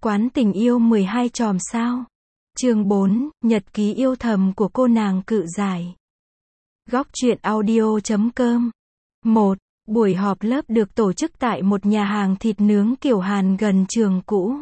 Quán tình yêu 12 chòm sao. Chương 4, Nhật ký yêu thầm của cô nàng cự giải. Góc truyện audio.com. 1. Buổi họp lớp được tổ chức tại một nhà hàng thịt nướng kiểu Hàn gần trường cũ.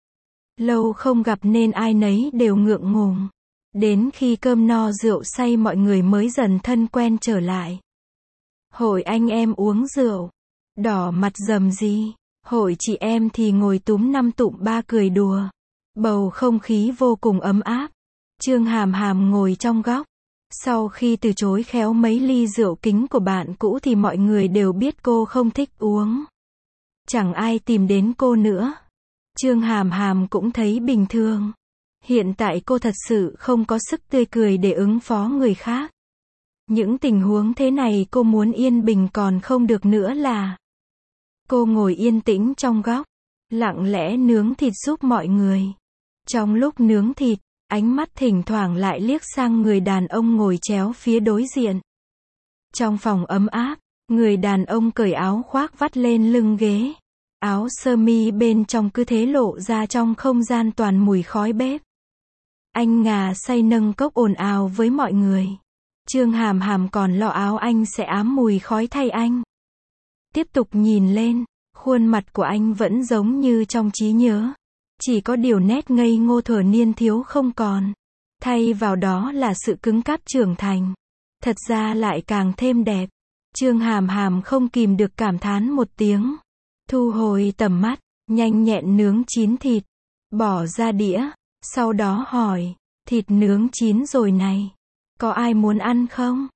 Lâu không gặp nên ai nấy đều ngượng ngùng. Đến khi cơm no rượu say mọi người mới dần thân quen trở lại. Hội anh em uống rượu. Đỏ mặt rầm gì. Hội chị em thì ngồi túm năm tụm ba cười đùa. Bầu không khí vô cùng ấm áp. Trương Hàm Hàm ngồi trong góc. Sau khi từ chối khéo mấy ly rượu kính của bạn cũ thì mọi người đều biết cô không thích uống. Chẳng ai tìm đến cô nữa. Trương Hàm Hàm cũng thấy bình thường. Hiện tại cô thật sự không có sức tươi cười để ứng phó người khác. Những tình huống thế này cô muốn yên bình còn không được nữa là. Cô ngồi yên tĩnh trong góc, lặng lẽ nướng thịt giúp mọi người. Trong lúc nướng thịt, ánh mắt thỉnh thoảng lại liếc sang người đàn ông ngồi chéo phía đối diện. Trong phòng ấm áp, người đàn ông cởi áo khoác vắt lên lưng ghế. Áo sơ mi bên trong cứ thế lộ ra trong không gian toàn mùi khói bếp. Anh ngà say nâng cốc ồn ào với mọi người. Trương Hàm Hàm còn lo áo anh sẽ ám mùi khói thay anh. Tiếp tục nhìn lên, khuôn mặt của anh vẫn giống như trong trí nhớ. Chỉ có điều nét ngây ngô thuở niên thiếu không còn. Thay vào đó là sự cứng cáp trưởng thành. Thật ra lại càng thêm đẹp. Trương Hàm Hàm không kìm được cảm thán một tiếng. Thu hồi tầm mắt, nhanh nhẹn nướng chín thịt. Bỏ ra đĩa, sau đó hỏi, thịt nướng chín rồi này. Có ai muốn ăn không?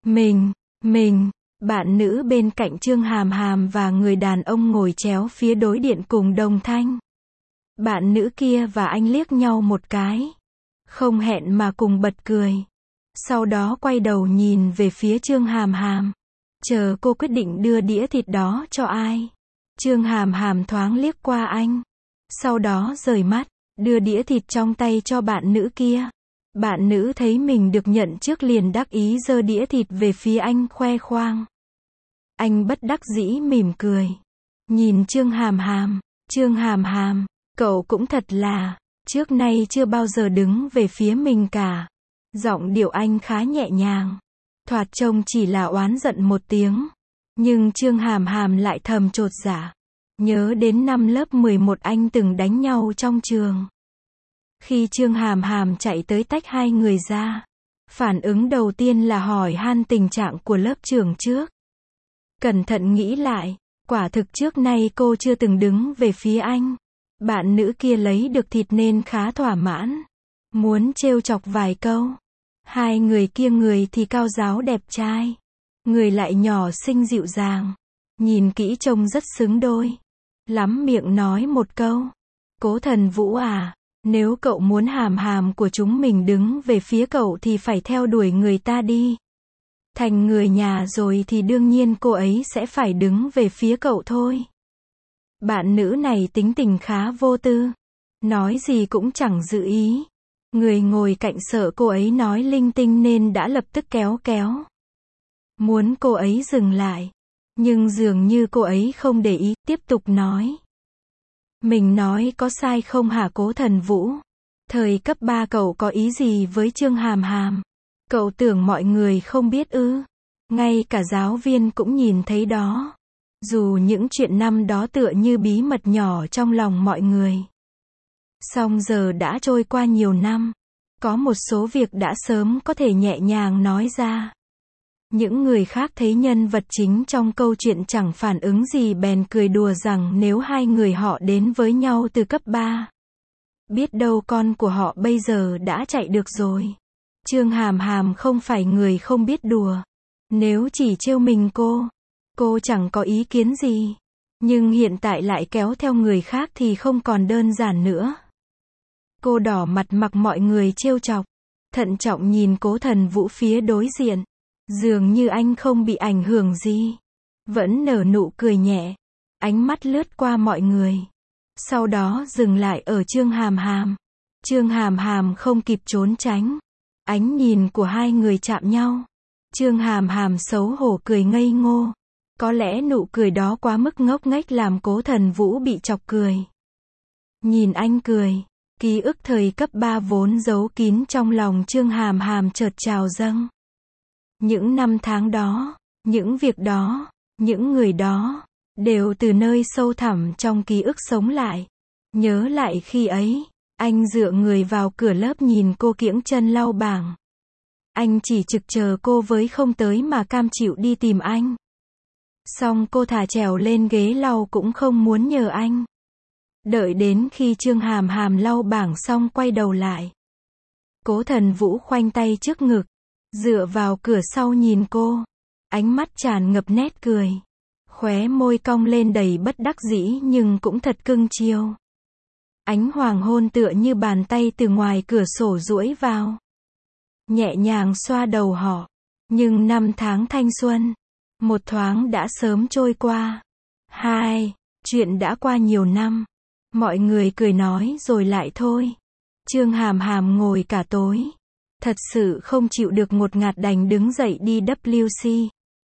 Mình. Bạn nữ bên cạnh Trương Hàm Hàm và người đàn ông ngồi chéo phía đối diện cùng đồng thanh. Bạn nữ kia và anh liếc nhau một cái. Không hẹn mà cùng bật cười. Sau đó quay đầu nhìn về phía Trương Hàm Hàm. Chờ cô quyết định đưa đĩa thịt đó cho ai. Trương Hàm Hàm thoáng liếc qua anh. Sau đó rời mắt, đưa đĩa thịt trong tay cho bạn nữ kia. Bạn nữ thấy mình được nhận trước liền đắc ý giơ đĩa thịt về phía anh khoe khoang. Anh bất đắc dĩ mỉm cười. Nhìn Trương Hàm Hàm, cậu cũng thật là, trước nay chưa bao giờ đứng về phía mình cả. Giọng điệu anh khá nhẹ nhàng. Thoạt trông chỉ là oán giận một tiếng. Nhưng Trương Hàm Hàm lại thầm chột dạ. Nhớ đến năm lớp 11 anh từng đánh nhau trong trường. Khi Trương Hàm Hàm chạy tới tách hai người ra, phản ứng đầu tiên là hỏi han tình trạng của lớp trưởng trước. Cẩn thận nghĩ lại, quả thực trước nay cô chưa từng đứng về phía anh. Bạn nữ kia lấy được thịt nên khá thỏa mãn. Muốn trêu chọc vài câu. Hai người kia người thì cao ráo đẹp trai. Người lại nhỏ xinh dịu dàng. Nhìn kỹ trông rất xứng đôi. Lắm miệng nói một câu. Cố Thần Vũ à, nếu cậu muốn Hàm Hàm của chúng mình đứng về phía cậu thì phải theo đuổi người ta đi. Thành người nhà rồi thì đương nhiên cô ấy sẽ phải đứng về phía cậu thôi. Bạn nữ này tính tình khá vô tư. Nói gì cũng chẳng giữ ý. Người ngồi cạnh sợ cô ấy nói linh tinh nên đã lập tức kéo. Muốn cô ấy dừng lại. Nhưng dường như cô ấy không để ý, tiếp tục nói. Mình nói có sai không hả Cố Thần Vũ? Thời cấp 3 cậu có ý gì với Trương Hàm Hàm? Cậu tưởng mọi người không biết ư? Ngay cả giáo viên cũng nhìn thấy đó. Dù những chuyện năm đó tựa như bí mật nhỏ trong lòng mọi người. Song giờ đã trôi qua nhiều năm. Có một số việc đã sớm có thể nhẹ nhàng nói ra. Những người khác thấy nhân vật chính trong câu chuyện chẳng phản ứng gì bèn cười đùa rằng nếu hai người họ đến với nhau từ cấp 3. Biết đâu con của họ bây giờ đã chạy được rồi. Trương Hàm Hàm không phải người không biết đùa. Nếu chỉ trêu mình cô chẳng có ý kiến gì. Nhưng hiện tại lại kéo theo người khác thì không còn đơn giản nữa. Cô đỏ mặt mặc mọi người trêu chọc. Thận trọng nhìn Cố Thần Vũ phía đối diện. Dường như anh không bị ảnh hưởng gì. Vẫn nở nụ cười nhẹ. Ánh mắt lướt qua mọi người. Sau đó dừng lại ở Trương Hàm Hàm. Trương Hàm Hàm không kịp trốn tránh. Ánh nhìn của hai người chạm nhau. Trương Hàm Hàm xấu hổ cười ngây ngô. Có lẽ nụ cười đó quá mức ngốc nghếch làm Cố Thần Vũ bị chọc cười. Nhìn anh cười. Ký ức thời cấp 3 vốn giấu kín trong lòng Chương Hàm Hàm chợt trào dâng. Những năm tháng đó, những việc đó, những người đó, đều từ nơi sâu thẳm trong ký ức sống lại. Nhớ lại khi ấy, anh dựa người vào cửa lớp nhìn cô kiễng chân lau bảng. Anh chỉ trực chờ cô với không tới mà cam chịu đi tìm anh. Xong cô thả trèo lên ghế lau cũng không muốn nhờ anh. Đợi đến khi Chương Hàm Hàm lau bảng xong quay đầu lại. Cố Thần Vũ khoanh tay trước ngực, dựa vào cửa sau nhìn cô. Ánh mắt tràn ngập nét cười. Khóe môi cong lên đầy bất đắc dĩ nhưng cũng thật cưng chiều. Ánh hoàng hôn tựa như bàn tay từ ngoài cửa sổ duỗi vào. Nhẹ nhàng xoa đầu họ. Nhưng năm tháng thanh xuân, một thoáng đã sớm trôi qua. Chuyện đã qua nhiều năm. Mọi người cười nói rồi lại thôi. Chương Hàm Hàm ngồi cả tối. Thật sự không chịu được ngột ngạt đành đứng dậy đi WC.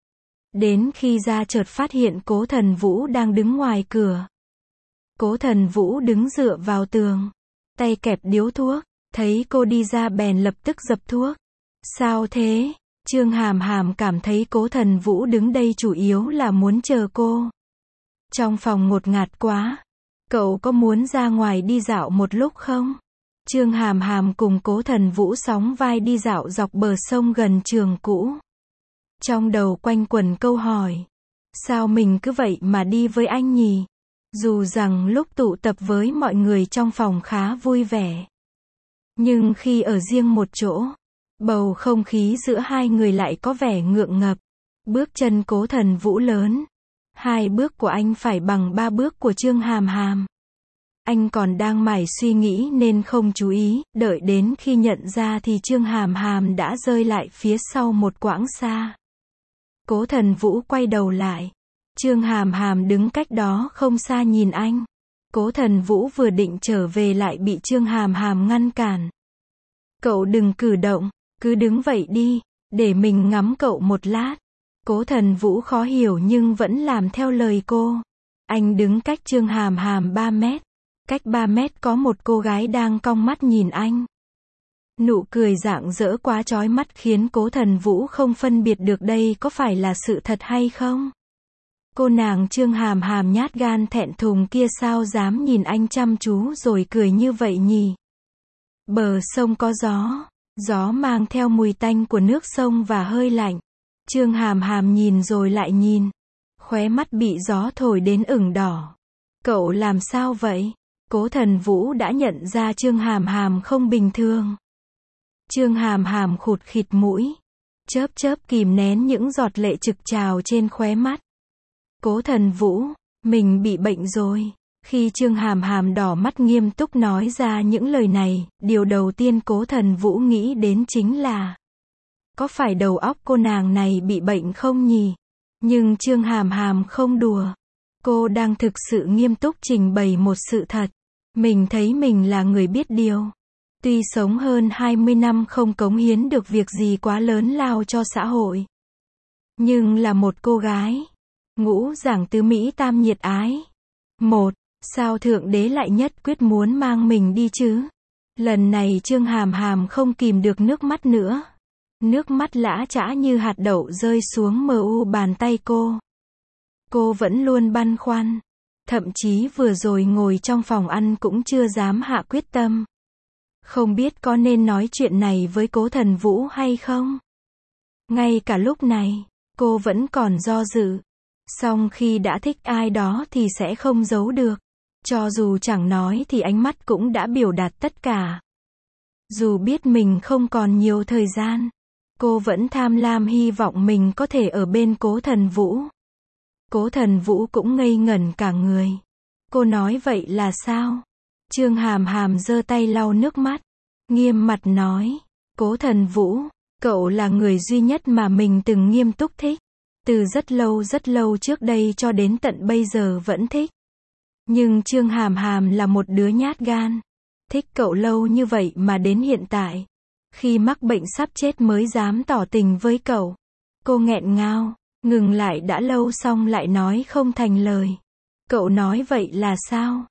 Đến khi ra chợt phát hiện Cố Thần Vũ đang đứng ngoài cửa. Cố Thần Vũ đứng dựa vào tường, tay kẹp điếu thuốc, thấy cô đi ra bèn lập tức dập thuốc. Sao thế? Chương Hàm Hàm cảm thấy Cố Thần Vũ đứng đây chủ yếu là muốn chờ cô. Trong phòng ngột ngạt quá. Cậu có muốn ra ngoài đi dạo một lúc không? Chương Hàm Hàm cùng Cố Thần Vũ sóng vai đi dạo dọc bờ sông gần trường cũ. Trong đầu quanh quẩn câu hỏi. Sao mình cứ vậy mà đi với anh nhỉ? Dù rằng lúc tụ tập với mọi người trong phòng khá vui vẻ. Nhưng khi ở riêng một chỗ, bầu không khí giữa hai người lại có vẻ ngượng ngập. Bước chân Cố Thần Vũ lớn. 2 bước của anh phải bằng 3 bước của Chương Hàm Hàm. Anh còn đang mải suy nghĩ nên không chú ý, đợi đến khi nhận ra thì Chương Hàm Hàm đã rơi lại phía sau một quãng xa. Cố Thần Vũ quay đầu lại. Chương Hàm Hàm đứng cách đó không xa nhìn anh. Cố Thần Vũ vừa định trở về lại bị Chương Hàm Hàm ngăn cản. Cậu đừng cử động, cứ đứng vậy đi, để mình ngắm cậu một lát. Cố Thần Vũ khó hiểu nhưng vẫn làm theo lời cô. Anh đứng cách Chương Hàm Hàm 3 mét. Cách 3 mét có một cô gái đang cong mắt nhìn anh. Nụ cười rạng rỡ quá chói mắt khiến Cố Thần Vũ không phân biệt được đây có phải là sự thật hay không. Cô nàng Chương Hàm Hàm nhát gan thẹn thùng kia sao dám nhìn anh chăm chú rồi cười như vậy nhỉ? Bờ sông có gió. Gió mang theo mùi tanh của nước sông và hơi lạnh. Chương Hàm Hàm nhìn rồi lại nhìn. Khóe mắt bị gió thổi đến ửng đỏ. Cậu làm sao vậy? Cố Thần Vũ đã nhận ra Chương Hàm Hàm không bình thường. Chương Hàm Hàm khụt khịt mũi. Chớp chớp kìm nén những giọt lệ trực trào trên khóe mắt. Cố Thần Vũ, mình bị bệnh rồi. Khi Chương Hàm Hàm đỏ mắt nghiêm túc nói ra những lời này, điều đầu tiên Cố Thần Vũ nghĩ đến chính là có phải đầu óc cô nàng này bị bệnh không nhỉ? Nhưng Chương Hàm Hàm không đùa. Cô đang thực sự nghiêm túc trình bày một sự thật. Mình thấy mình là người biết điều. Tuy sống hơn 20 năm không cống hiến được việc gì quá lớn lao cho xã hội. Nhưng là một cô gái. Ngũ giảng tứ Mỹ tam nhiệt ái. Sao Thượng Đế lại nhất quyết muốn mang mình đi chứ? Lần này Chương Hàm Hàm không kìm được nước mắt nữa. Nước mắt lã chã như hạt đậu rơi xuống bàn tay cô. Cô vẫn luôn băn khoăn. Thậm chí vừa rồi ngồi trong phòng ăn cũng chưa dám hạ quyết tâm. Không biết có nên nói chuyện này với Cố Thần Vũ hay không? Ngay cả lúc này, cô vẫn còn do dự. Song khi đã thích ai đó thì sẽ không giấu được. Cho dù chẳng nói thì ánh mắt cũng đã biểu đạt tất cả. Dù biết mình không còn nhiều thời gian, cô vẫn tham lam hy vọng mình có thể ở bên Cố Thần Vũ. Cố Thần Vũ cũng ngây ngẩn cả người. Cô nói vậy là sao? Chương Hàm Hàm giơ tay lau nước mắt. Nghiêm mặt nói. Cố Thần Vũ, cậu là người duy nhất mà mình từng nghiêm túc thích. Từ rất lâu trước đây cho đến tận bây giờ vẫn thích. Nhưng Chương Hàm Hàm là một đứa nhát gan. Thích cậu lâu như vậy mà đến hiện tại. Khi mắc bệnh sắp chết mới dám tỏ tình với cậu. Cô nghẹn ngào, ngừng lại đã lâu xong lại nói không thành lời. Cậu nói vậy là sao?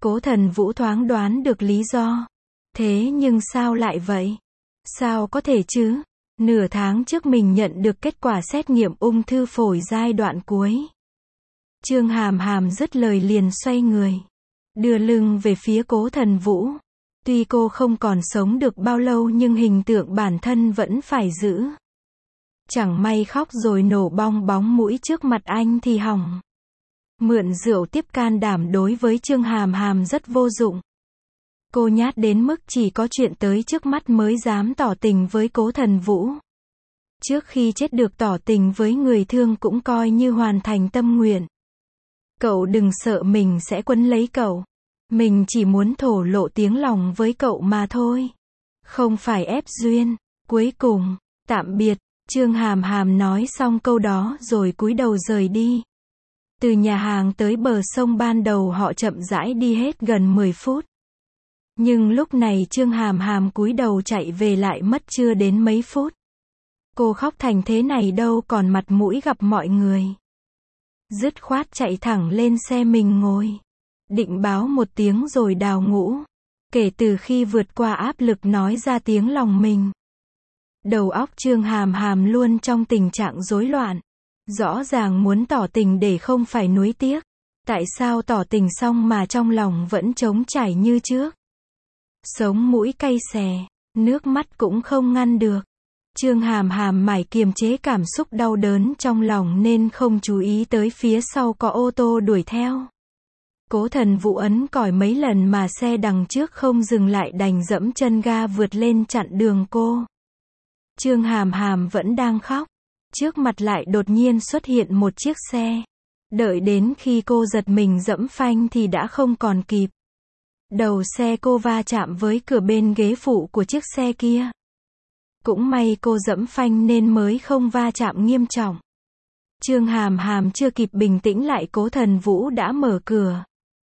Cố Thần Vũ thoáng đoán được lý do. Thế nhưng sao lại vậy? Sao có thể chứ? Nửa tháng trước mình nhận được kết quả xét nghiệm ung thư phổi giai đoạn cuối. Trương Hàm Hàm dứt lời liền xoay người, đưa lưng về phía Cố Thần Vũ. Tuy cô không còn sống được bao lâu nhưng hình tượng bản thân vẫn phải giữ. Chẳng may khóc rồi nổ bong bóng mũi trước mặt anh thì hỏng. Mượn rượu tiếp can đảm đối với Trương Hàm Hàm rất vô dụng. Cô nhát đến mức chỉ có chuyện tới trước mắt mới dám tỏ tình với Cố Thần Vũ. Trước khi chết được tỏ tình với người thương cũng coi như hoàn thành tâm nguyện. Cậu đừng sợ mình sẽ quấn lấy cậu. Mình chỉ muốn thổ lộ tiếng lòng với cậu mà thôi. Không phải ép duyên. Cuối cùng, tạm biệt. Trương Hàm Hàm nói xong câu đó rồi cúi đầu rời đi. Từ nhà hàng tới bờ sông ban đầu họ chậm rãi đi hết gần 10 phút. Nhưng lúc này Trương Hàm Hàm cúi đầu chạy về lại mất chưa đến mấy phút. Cô khóc thành thế này đâu còn mặt mũi gặp mọi người. Dứt khoát chạy thẳng lên xe mình ngồi. Định báo một tiếng rồi đào ngũ. Kể từ khi vượt qua áp lực nói ra tiếng lòng mình. Đầu óc Trương Hàm Hàm luôn trong tình trạng rối loạn. Rõ ràng muốn tỏ tình để không phải nuối tiếc. Tại sao tỏ tình xong mà trong lòng vẫn trống trải như trước? Sống mũi cay xè, nước mắt cũng không ngăn được. Trương Hàm Hàm mải kiềm chế cảm xúc đau đớn trong lòng nên không chú ý tới phía sau có ô tô đuổi theo. Cố Thần Vũ ấn còi mấy lần mà xe đằng trước không dừng lại đành dẫm chân ga vượt lên chặn đường cô. Trương Hàm Hàm vẫn đang khóc. Trước mặt lại đột nhiên xuất hiện một chiếc xe. Đợi đến khi cô giật mình dẫm phanh thì đã không còn kịp. Đầu xe cô va chạm với cửa bên ghế phụ của chiếc xe kia. Cũng may cô dẫm phanh nên mới không va chạm nghiêm trọng. Trương Hàm Hàm chưa kịp bình tĩnh lại Cố Thần Vũ đã mở cửa.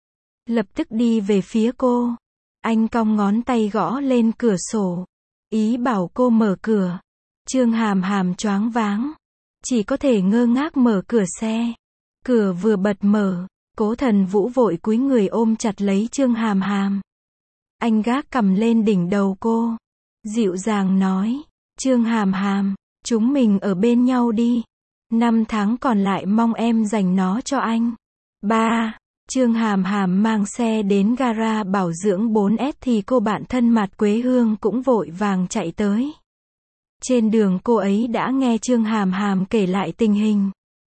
Lập tức đi về phía cô. Anh cong ngón tay gõ lên cửa sổ. Ý bảo cô mở cửa. Trương Hàm Hàm choáng váng. Chỉ có thể ngơ ngác mở cửa xe. Cửa vừa bật mở. Cố Thần Vũ vội cúi người ôm chặt lấy Trương Hàm Hàm. Anh gác cầm lên đỉnh đầu cô. Dịu dàng nói. Trương Hàm Hàm, chúng mình ở bên nhau đi. 5 tháng còn lại mong em dành nó cho anh. 3. Trương Hàm Hàm mang xe đến gara bảo dưỡng 4S thì cô bạn thân Mạt Quế Hương cũng vội vàng chạy tới. Trên đường cô ấy đã nghe Trương Hàm Hàm kể lại tình hình.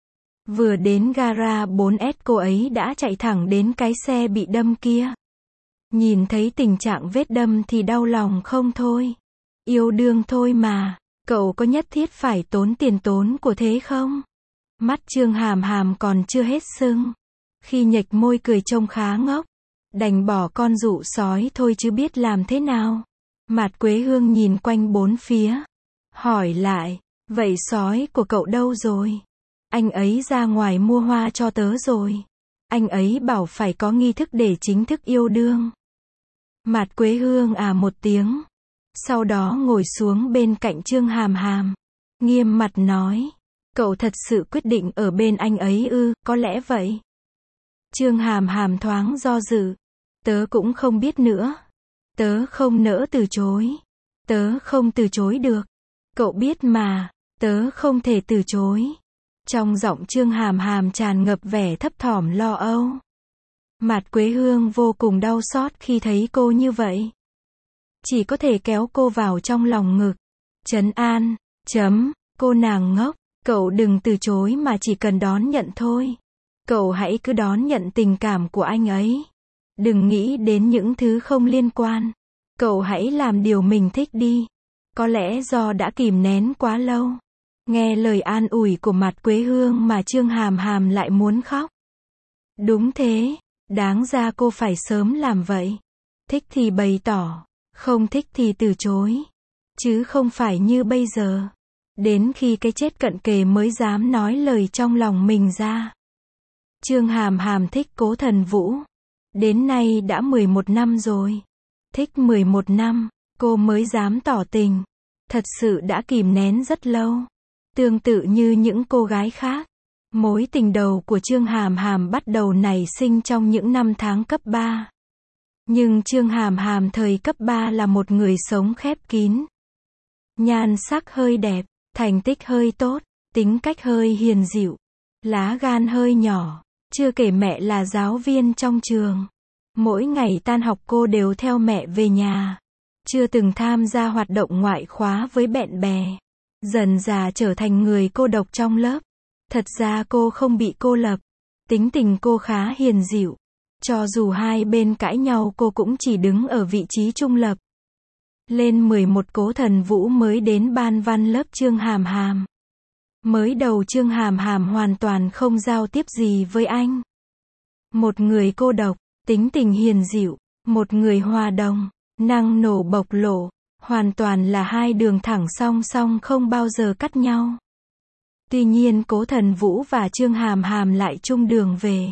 Vừa đến gara 4S cô ấy đã chạy thẳng đến cái xe bị đâm kia. Nhìn thấy tình trạng vết đâm thì đau lòng không thôi. Yêu đương thôi mà, cậu có nhất thiết phải tốn tiền tốn của thế không? Mắt Trương Hàm Hàm còn chưa hết sưng. Khi nhếch môi cười trông khá ngốc. Đành bỏ con dụ sói thôi chứ biết làm thế nào. Mạt Quế Hương nhìn quanh bốn phía. Hỏi lại, vậy sói của cậu đâu rồi? Anh ấy ra ngoài mua hoa cho tớ rồi. Anh ấy bảo phải có nghi thức để chính thức yêu đương. Mạt Quế Hương à một tiếng. Sau đó ngồi xuống bên cạnh Trương Hàm Hàm. Nghiêm mặt nói. Cậu thật sự quyết định ở bên anh ấy ư, có lẽ vậy. Trương Hàm Hàm thoáng do dự. Tớ cũng không biết nữa. Tớ không nỡ từ chối. Tớ không từ chối được. Cậu biết mà, tớ không thể từ chối. Trong giọng Trương Hàm Hàm tràn ngập vẻ thấp thỏm lo âu. Mạt Quế Hương vô cùng đau xót khi thấy cô như vậy. Chỉ có thể kéo cô vào trong lòng ngực. Trấn an, cô nàng ngốc, cậu đừng từ chối mà chỉ cần đón nhận thôi. Cậu hãy cứ đón nhận tình cảm của anh ấy. Đừng nghĩ đến những thứ không liên quan. Cậu hãy làm điều mình thích đi. Có lẽ do đã kìm nén quá lâu. Nghe lời an ủi của Mạt Quế Hương mà Trương Hàm Hàm lại muốn khóc. Đúng thế, đáng ra cô phải sớm làm vậy. Thích thì bày tỏ, không thích thì từ chối. Chứ không phải như bây giờ. Đến khi cái chết cận kề mới dám nói lời trong lòng mình ra. Trương Hàm Hàm thích Cố Thần Vũ. Đến nay đã 11 năm rồi. Thích 11 năm, cô mới dám tỏ tình. Thật sự đã kìm nén rất lâu. Tương tự như những cô gái khác. Mối tình đầu của Trương Hàm Hàm bắt đầu nảy sinh trong những năm tháng cấp 3. Nhưng Chương Hàm Hàm thời cấp 3 là một người sống khép kín. Nhan sắc hơi đẹp, thành tích hơi tốt, tính cách hơi hiền dịu, lá gan hơi nhỏ, chưa kể mẹ là giáo viên trong trường. Mỗi ngày tan học cô đều theo mẹ về nhà. Chưa từng tham gia hoạt động ngoại khóa với bạn bè. Dần dà trở thành người cô độc trong lớp. Thật ra cô không bị cô lập. Tính tình cô khá hiền dịu. Cho dù hai bên cãi nhau cô cũng chỉ đứng ở vị trí trung lập. Lên 11 Cố Thần Vũ mới đến ban văn lớp Chương Hàm Hàm. Mới đầu Chương Hàm Hàm hoàn toàn không giao tiếp gì với anh. Một người cô độc, tính tình hiền dịu, một người hòa đồng, năng nổ bộc lộ, hoàn toàn là hai đường thẳng song song không bao giờ cắt nhau. Tuy nhiên Cố Thần Vũ và Chương Hàm Hàm lại chung đường về.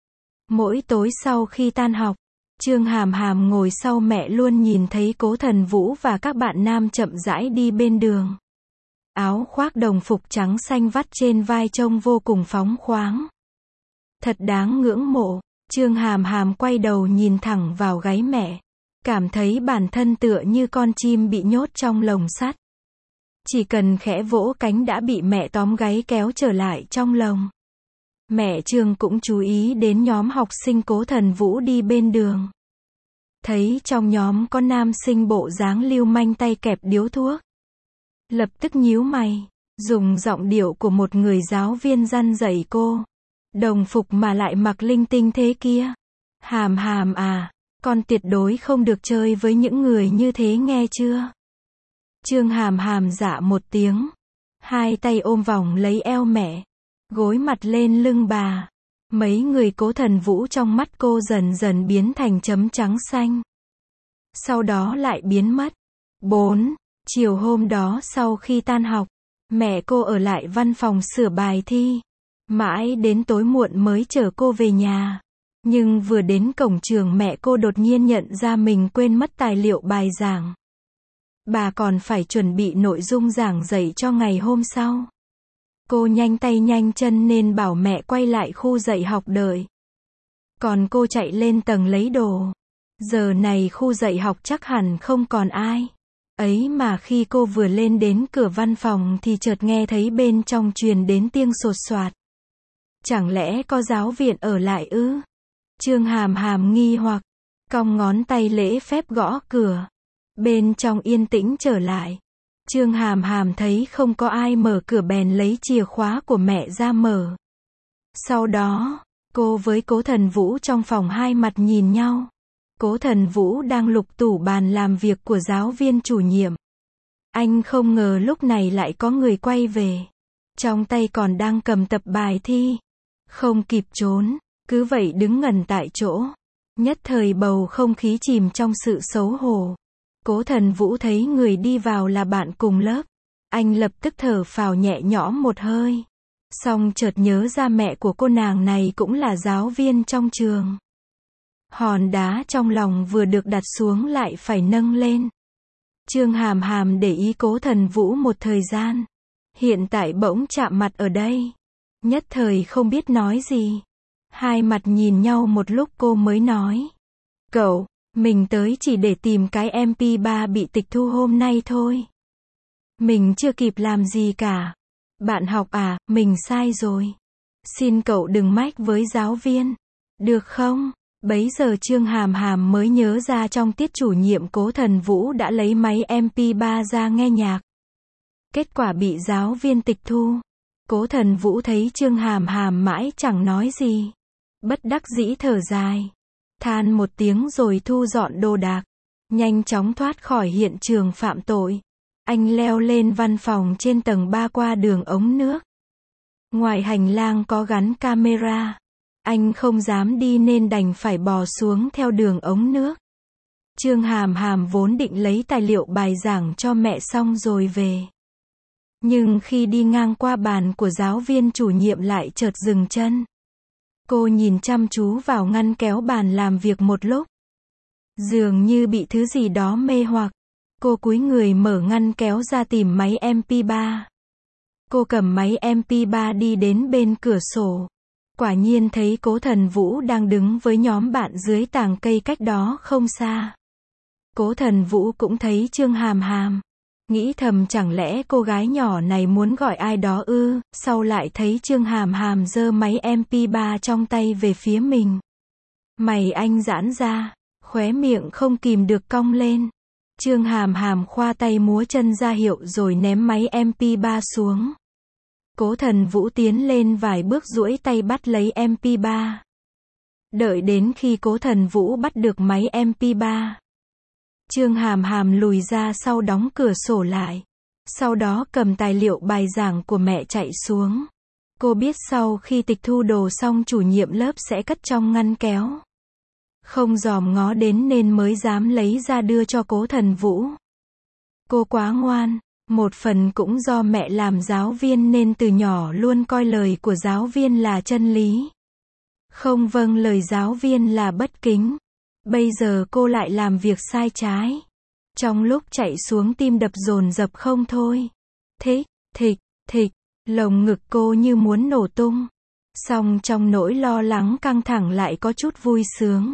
Mỗi tối sau khi tan học, Chương Hàm Hàm ngồi sau mẹ luôn nhìn thấy Cố Thần Vũ và các bạn nam chậm rãi đi bên đường. Áo khoác đồng phục trắng xanh vắt trên vai trông vô cùng phóng khoáng. Thật đáng ngưỡng mộ. Chương Hàm Hàm quay đầu nhìn thẳng vào gáy mẹ. Cảm thấy bản thân tựa như con chim bị nhốt trong lồng sắt. Chỉ cần khẽ vỗ cánh đã bị mẹ tóm gáy kéo trở lại trong lồng. Mẹ Chương cũng chú ý đến nhóm học sinh Cố Thần Vũ đi bên đường. Thấy trong nhóm có nam sinh bộ dáng lưu manh tay kẹp điếu thuốc. Lập tức nhíu mày, dùng giọng điệu của một người giáo viên răn dạy cô. Đồng phục mà lại mặc linh tinh thế kia. Hàm Hàm à, con tuyệt đối không được chơi với những người như thế nghe chưa? Chương Hàm Hàm dạ một tiếng. Hai tay ôm vòng lấy eo mẹ. Gối mặt lên lưng bà. Mấy người Cố Thần Vũ trong mắt cô dần dần biến thành chấm trắng xanh. Sau đó lại biến mất. 4. Chiều hôm đó sau khi tan học, mẹ cô ở lại văn phòng sửa bài thi. Mãi đến tối muộn mới chở cô về nhà. Nhưng vừa đến cổng trường mẹ cô đột nhiên nhận ra mình quên mất tài liệu bài giảng. Bà còn phải chuẩn bị nội dung giảng dạy cho ngày hôm sau. Cô nhanh tay nhanh chân nên bảo mẹ quay lại khu dạy học đợi. Còn cô chạy lên tầng lấy đồ. Giờ này khu dạy học chắc hẳn không còn ai. Ấy mà khi cô vừa lên đến cửa văn phòng thì chợt nghe thấy bên trong truyền đến tiếng sột soạt. Chẳng lẽ có giáo viên ở lại ư? Chương Hàm Hàm nghi hoặc, cong ngón tay lễ phép gõ cửa. Bên trong yên tĩnh trở lại. Chương Hàm Hàm thấy không có ai mở cửa bèn lấy chìa khóa của mẹ ra mở. Sau đó, cô với Cố Thần Vũ trong phòng hai mặt nhìn nhau. Cố Thần Vũ đang lục tủ bàn làm việc của giáo viên chủ nhiệm. Anh không ngờ lúc này lại có người quay về. Trong tay còn đang cầm tập bài thi. Không kịp trốn, cứ vậy đứng ngẩn tại chỗ. Nhất thời bầu không khí chìm trong sự xấu hổ. Cố Thần Vũ thấy người đi vào là bạn cùng lớp. Anh lập tức thở phào nhẹ nhõm một hơi. Xong chợt nhớ ra mẹ của cô nàng này cũng là giáo viên trong trường. Hòn đá trong lòng vừa được đặt xuống lại phải nâng lên. Chương Hàm Hàm để ý Cố Thần Vũ một thời gian. Hiện tại bỗng chạm mặt ở đây. Nhất thời không biết nói gì. Hai mặt nhìn nhau một lúc cô mới nói. Cậu, mình tới chỉ để tìm cái MP3 bị tịch thu hôm nay thôi. Mình chưa kịp làm gì cả. Bạn học à, mình sai rồi. Xin cậu đừng mách với giáo viên. Được không? Bấy giờ Chương Hàm Hàm mới nhớ ra trong tiết chủ nhiệm Cố Thần Vũ đã lấy máy MP3 ra nghe nhạc. Kết quả bị giáo viên tịch thu. Cố Thần Vũ thấy Chương Hàm Hàm mãi chẳng nói gì. Bất đắc dĩ thở dài. Than một tiếng rồi thu dọn đồ đạc. Nhanh chóng thoát khỏi hiện trường phạm tội. Anh leo lên văn phòng trên tầng 3 qua đường ống nước. Ngoài hành lang có gắn camera. Anh không dám đi nên đành phải bò xuống theo đường ống nước. Chương Hàm Hàm vốn định lấy tài liệu bài giảng cho mẹ xong rồi về. Nhưng khi đi ngang qua bàn của giáo viên chủ nhiệm lại chợt dừng chân. Cô nhìn chăm chú vào ngăn kéo bàn làm việc một lúc. Dường như bị thứ gì đó mê hoặc. Cô cúi người mở ngăn kéo ra tìm máy MP3. Cô cầm máy MP3 đi đến bên cửa sổ. quả nhiên thấy Cố Thần Vũ đang đứng với nhóm bạn dưới tàng cây cách đó không xa. Cố Thần Vũ cũng thấy Trương Hàm Hàm. Nghĩ thầm chẳng lẽ cô gái nhỏ này muốn gọi ai đó ư, sau lại thấy Trương Hàm Hàm giơ máy MP3 trong tay về phía mình. Mày anh giãn ra, khóe miệng không kìm được cong lên. Trương Hàm Hàm khoa tay múa chân ra hiệu rồi ném máy MP3 xuống. Cố Thần Vũ tiến lên vài bước duỗi tay bắt lấy MP3. Đợi đến khi Cố Thần Vũ bắt được máy MP3. Trương Hàm Hàm lùi ra sau đóng cửa sổ lại. Sau đó cầm tài liệu bài giảng của mẹ chạy xuống. Cô biết sau khi tịch thu đồ xong chủ nhiệm lớp sẽ cất trong ngăn kéo. Không dòm ngó đến nên mới dám lấy ra đưa cho Cố Thần Vũ. Cô quá ngoan, một phần cũng do mẹ làm giáo viên nên từ nhỏ luôn coi lời của giáo viên là chân lý. Không vâng lời giáo viên là bất kính. Bây giờ cô lại làm việc sai trái. Trong lúc chạy xuống tim đập dồn dập không thôi. Thích, thịch, thịch, lồng ngực cô như muốn nổ tung. Song trong nỗi lo lắng căng thẳng lại có chút vui sướng.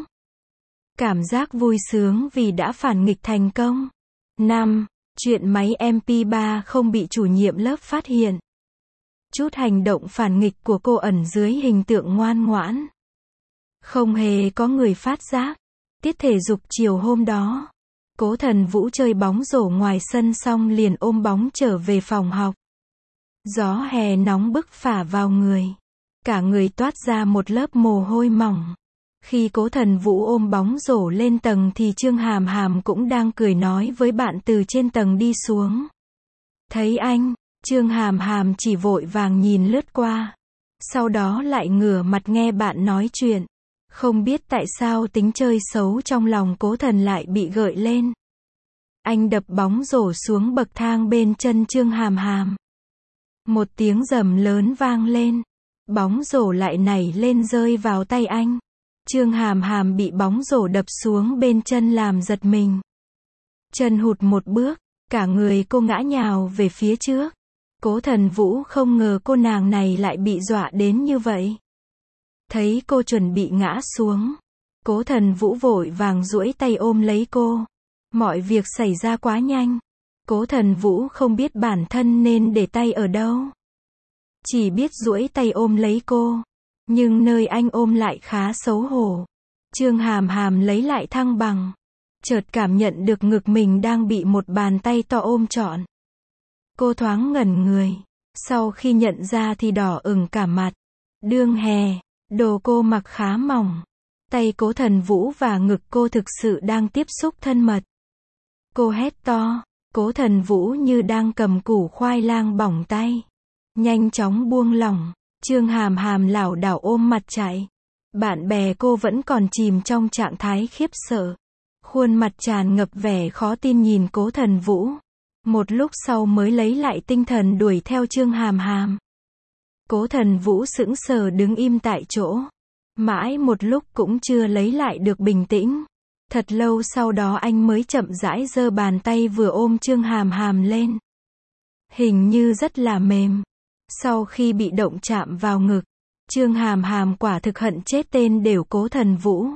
Cảm giác vui sướng vì đã phản nghịch thành công. 5. Chuyện máy MP3 không bị chủ nhiệm lớp phát hiện. Chút hành động phản nghịch của cô ẩn dưới hình tượng ngoan ngoãn. Không hề có người phát giác. Tiết thể dục chiều hôm đó, Cố Thần Vũ chơi bóng rổ ngoài sân xong liền ôm bóng trở về phòng học. Gió hè nóng bức phả vào người. Cả người toát ra một lớp mồ hôi mỏng. Khi Cố Thần Vũ ôm bóng rổ lên tầng thì Trương Hàm Hàm cũng đang cười nói với bạn từ trên tầng đi xuống. Thấy anh, Trương Hàm Hàm chỉ vội vàng nhìn lướt qua. Sau đó lại ngửa mặt nghe bạn nói chuyện. Không biết tại sao tính chơi xấu trong lòng Cố Thần lại bị gợi lên. Anh đập bóng rổ xuống bậc thang bên chân Trương Hàm Hàm. Một tiếng rầm lớn vang lên. Bóng rổ lại nảy lên rơi vào tay anh. Trương Hàm Hàm bị bóng rổ đập xuống bên chân làm giật mình. Chân hụt một bước, cả người cô ngã nhào về phía trước. Cố Thần Vũ không ngờ cô nàng này lại bị dọa đến như vậy. Thấy cô chuẩn bị ngã xuống, Cố Thần Vũ vội vàng duỗi tay ôm lấy cô. Mọi việc xảy ra quá nhanh. Cố Thần Vũ không biết bản thân nên để tay ở đâu. Chỉ biết duỗi tay ôm lấy cô. Nhưng nơi anh ôm lại khá xấu hổ. Trương Hàm Hàm lấy lại thăng bằng. Chợt cảm nhận được ngực mình đang bị một bàn tay to ôm trọn. Cô thoáng ngẩn người. Sau khi nhận ra thì đỏ ửng cả mặt. Đương hè, đồ cô mặc khá mỏng. Tay Cố Thần Vũ và ngực cô thực sự đang tiếp xúc thân mật. Cô hét to. Cố Thần Vũ như đang cầm củ khoai lang bỏng tay. Nhanh chóng buông lỏng. Trương Hàm Hàm lảo đảo ôm mặt chạy. Bạn bè cô vẫn còn chìm trong trạng thái khiếp sợ. Khuôn mặt tràn ngập vẻ khó tin nhìn Cố Thần Vũ. Một lúc sau mới lấy lại tinh thần đuổi theo Trương Hàm Hàm. Cố Thần Vũ sững sờ đứng im tại chỗ. Mãi một lúc cũng chưa lấy lại được bình tĩnh. Thật lâu sau đó anh mới chậm rãi giơ bàn tay vừa ôm Trương Hàm Hàm lên. Hình như rất là mềm. Sau khi bị động chạm vào ngực, Trương Hàm Hàm quả thực hận chết tên đều Cố Thần Vũ.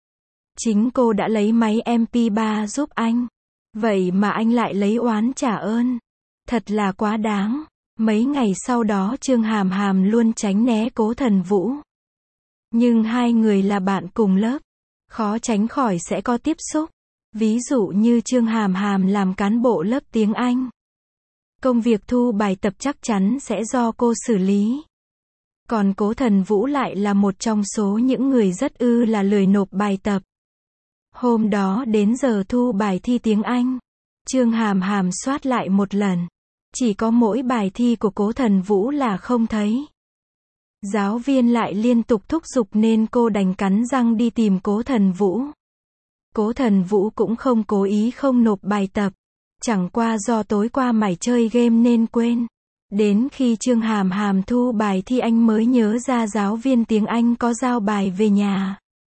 Chính cô đã lấy máy MP3 giúp anh. Vậy mà anh lại lấy oán trả ơn. Thật là quá đáng. Mấy ngày sau đó Trương Hàm Hàm luôn tránh né Cố Thần Vũ. Nhưng hai người là bạn cùng lớp. Khó tránh khỏi sẽ có tiếp xúc. Ví dụ như Trương Hàm Hàm làm cán bộ lớp tiếng Anh. Công việc thu bài tập chắc chắn sẽ do cô xử lý. Còn Cố Thần Vũ lại là một trong số những người rất là lười nộp bài tập. Hôm đó đến giờ thu bài thi tiếng Anh, Trương Hàm Hàm soát lại một lần. Chỉ có mỗi bài thi của Cố Thần Vũ là không thấy. Giáo viên lại liên tục thúc giục nên cô đành cắn răng đi tìm Cố Thần Vũ. Cố Thần Vũ cũng không cố ý không nộp bài tập. Chẳng qua do tối qua mải chơi game nên quên. Đến khi Trương Hàm Hàm thu bài thi anh mới nhớ ra giáo viên tiếng Anh có giao bài về nhà.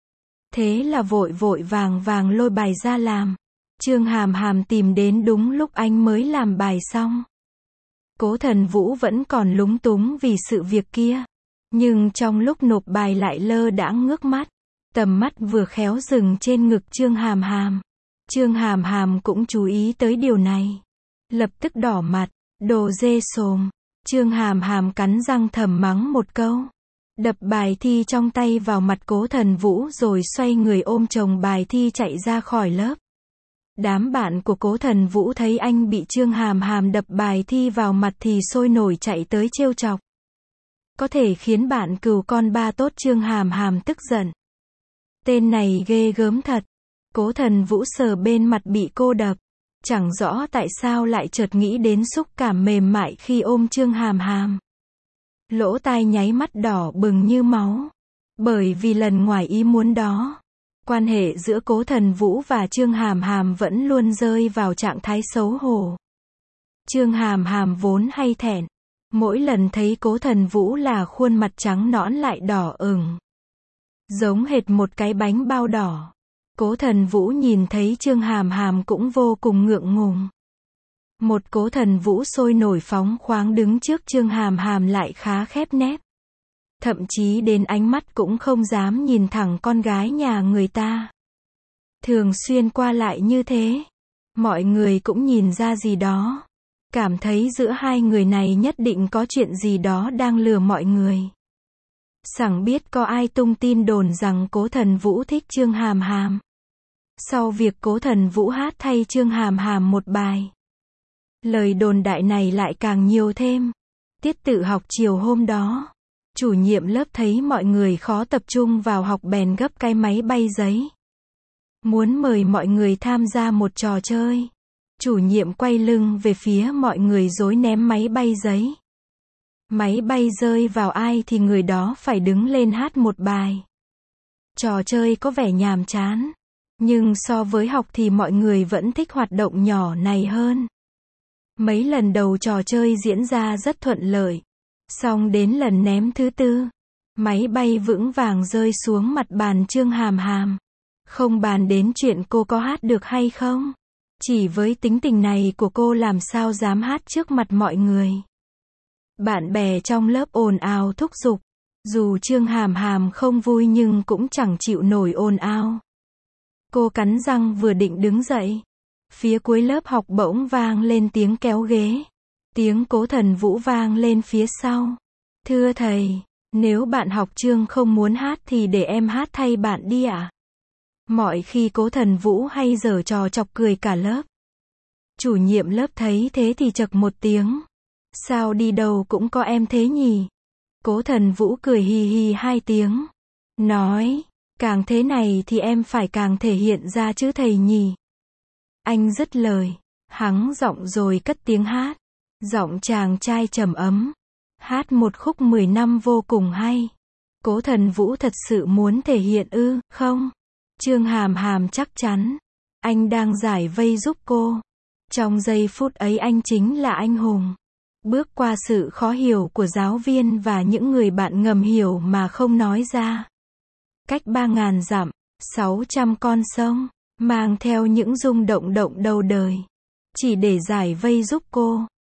Thế là vội vội vàng lôi bài ra làm. Trương Hàm Hàm tìm đến đúng lúc anh mới làm bài xong. Cố Thần Vũ vẫn còn lúng túng vì sự việc kia. Nhưng trong lúc nộp bài lại lơ đãng ngước mắt. Tầm mắt vừa khéo dừng trên ngực Trương Hàm Hàm. Trương Hàm Hàm cũng chú ý tới điều này. Lập tức đỏ mặt, đồ dê sồm. Trương Hàm Hàm cắn răng thầm mắng một câu. Đập bài thi trong tay vào mặt Cố Thần Vũ rồi xoay người ôm chồng bài thi chạy ra khỏi lớp. Đám bạn của Cố Thần Vũ thấy anh bị Trương Hàm Hàm đập bài thi vào mặt thì sôi nổi chạy tới trêu chọc. Có thể khiến bạn cừu con ba tốt Trương Hàm Hàm tức giận. Tên này ghê gớm thật. Cố Thần Vũ sờ bên mặt bị cô đập. Chẳng rõ tại sao lại chợt nghĩ đến xúc cảm mềm mại khi ôm Trương Hàm Hàm. Lỗ tai nháy mắt đỏ bừng như máu. Bởi vì lần ngoài ý muốn đó, quan hệ giữa Cố Thần Vũ và Trương Hàm Hàm vẫn luôn rơi vào trạng thái xấu hổ. Trương Hàm Hàm vốn hay thẹn. Mỗi lần thấy Cố Thần Vũ là khuôn mặt trắng nõn lại đỏ ửng. Giống hệt một cái bánh bao đỏ. Cố Thần Vũ nhìn thấy Trương Hàm Hàm cũng vô cùng ngượng ngùng. Một Cố Thần Vũ sôi nổi phóng khoáng đứng trước Trương Hàm Hàm lại khá khép nép. Thậm chí đến ánh mắt cũng không dám nhìn thẳng con gái nhà người ta. Thường xuyên qua lại như thế. Mọi người cũng nhìn ra gì đó. Cảm thấy giữa hai người này nhất định có chuyện gì đó đang lừa mọi người. Chẳng biết có ai tung tin đồn rằng Cố Thần Vũ thích Trương Hàm Hàm. Sau việc Cố Thần Vũ hát thay Trương Hàm Hàm một bài, lời đồn đại này lại càng nhiều thêm. Tiết tự học chiều hôm đó, chủ nhiệm lớp thấy mọi người khó tập trung vào học bèn gấp cái máy bay giấy. Muốn mời mọi người tham gia một trò chơi. Chủ nhiệm quay lưng về phía mọi người rối ném máy bay giấy. Máy bay rơi vào ai thì người đó phải đứng lên hát một bài. Trò chơi có vẻ nhàm chán. Nhưng so với học thì mọi người vẫn thích hoạt động nhỏ này hơn. Mấy lần đầu trò chơi diễn ra rất thuận lợi. Xong đến lần ném thứ tư, máy bay vững vàng rơi xuống mặt bàn Trương Hàm Hàm. Không bàn đến chuyện cô có hát được hay không. Chỉ với tính tình này của cô làm sao dám hát trước mặt mọi người. Bạn bè trong lớp ồn ào thúc giục. Dù Trương Hàm Hàm không vui nhưng cũng chẳng chịu nổi ồn ào. Cô cắn răng vừa định đứng dậy. Phía cuối lớp học bỗng vang lên tiếng kéo ghế. Tiếng Cố Thần Vũ vang lên phía sau. Thưa thầy, nếu bạn học Trương không muốn hát thì để em hát thay bạn đi ạ. Mọi khi Cố Thần Vũ hay giở trò chọc cười cả lớp. Chủ nhiệm lớp thấy thế thì chậc một tiếng. Sao đi đâu cũng có em thế nhỉ? Cố Thần Vũ cười hì hì hai tiếng. Nói, càng thế này thì em phải càng thể hiện ra chứ thầy nhỉ. Anh dứt lời, hắng giọng rồi cất tiếng hát. Giọng chàng trai trầm ấm. Hát một khúc 10 năm vô cùng hay. Cố Thần Vũ thật sự muốn thể hiện ư, không? Trương Hàm Hàm chắc chắn. Anh đang giải vây giúp cô. Trong giây phút ấy anh chính là anh hùng. Bước qua sự khó hiểu của giáo viên và những người bạn ngầm hiểu mà không nói ra. Cách 3.000 dặm, 600 con sông, mang theo những rung động đầu đời. Chỉ để giải vây giúp cô.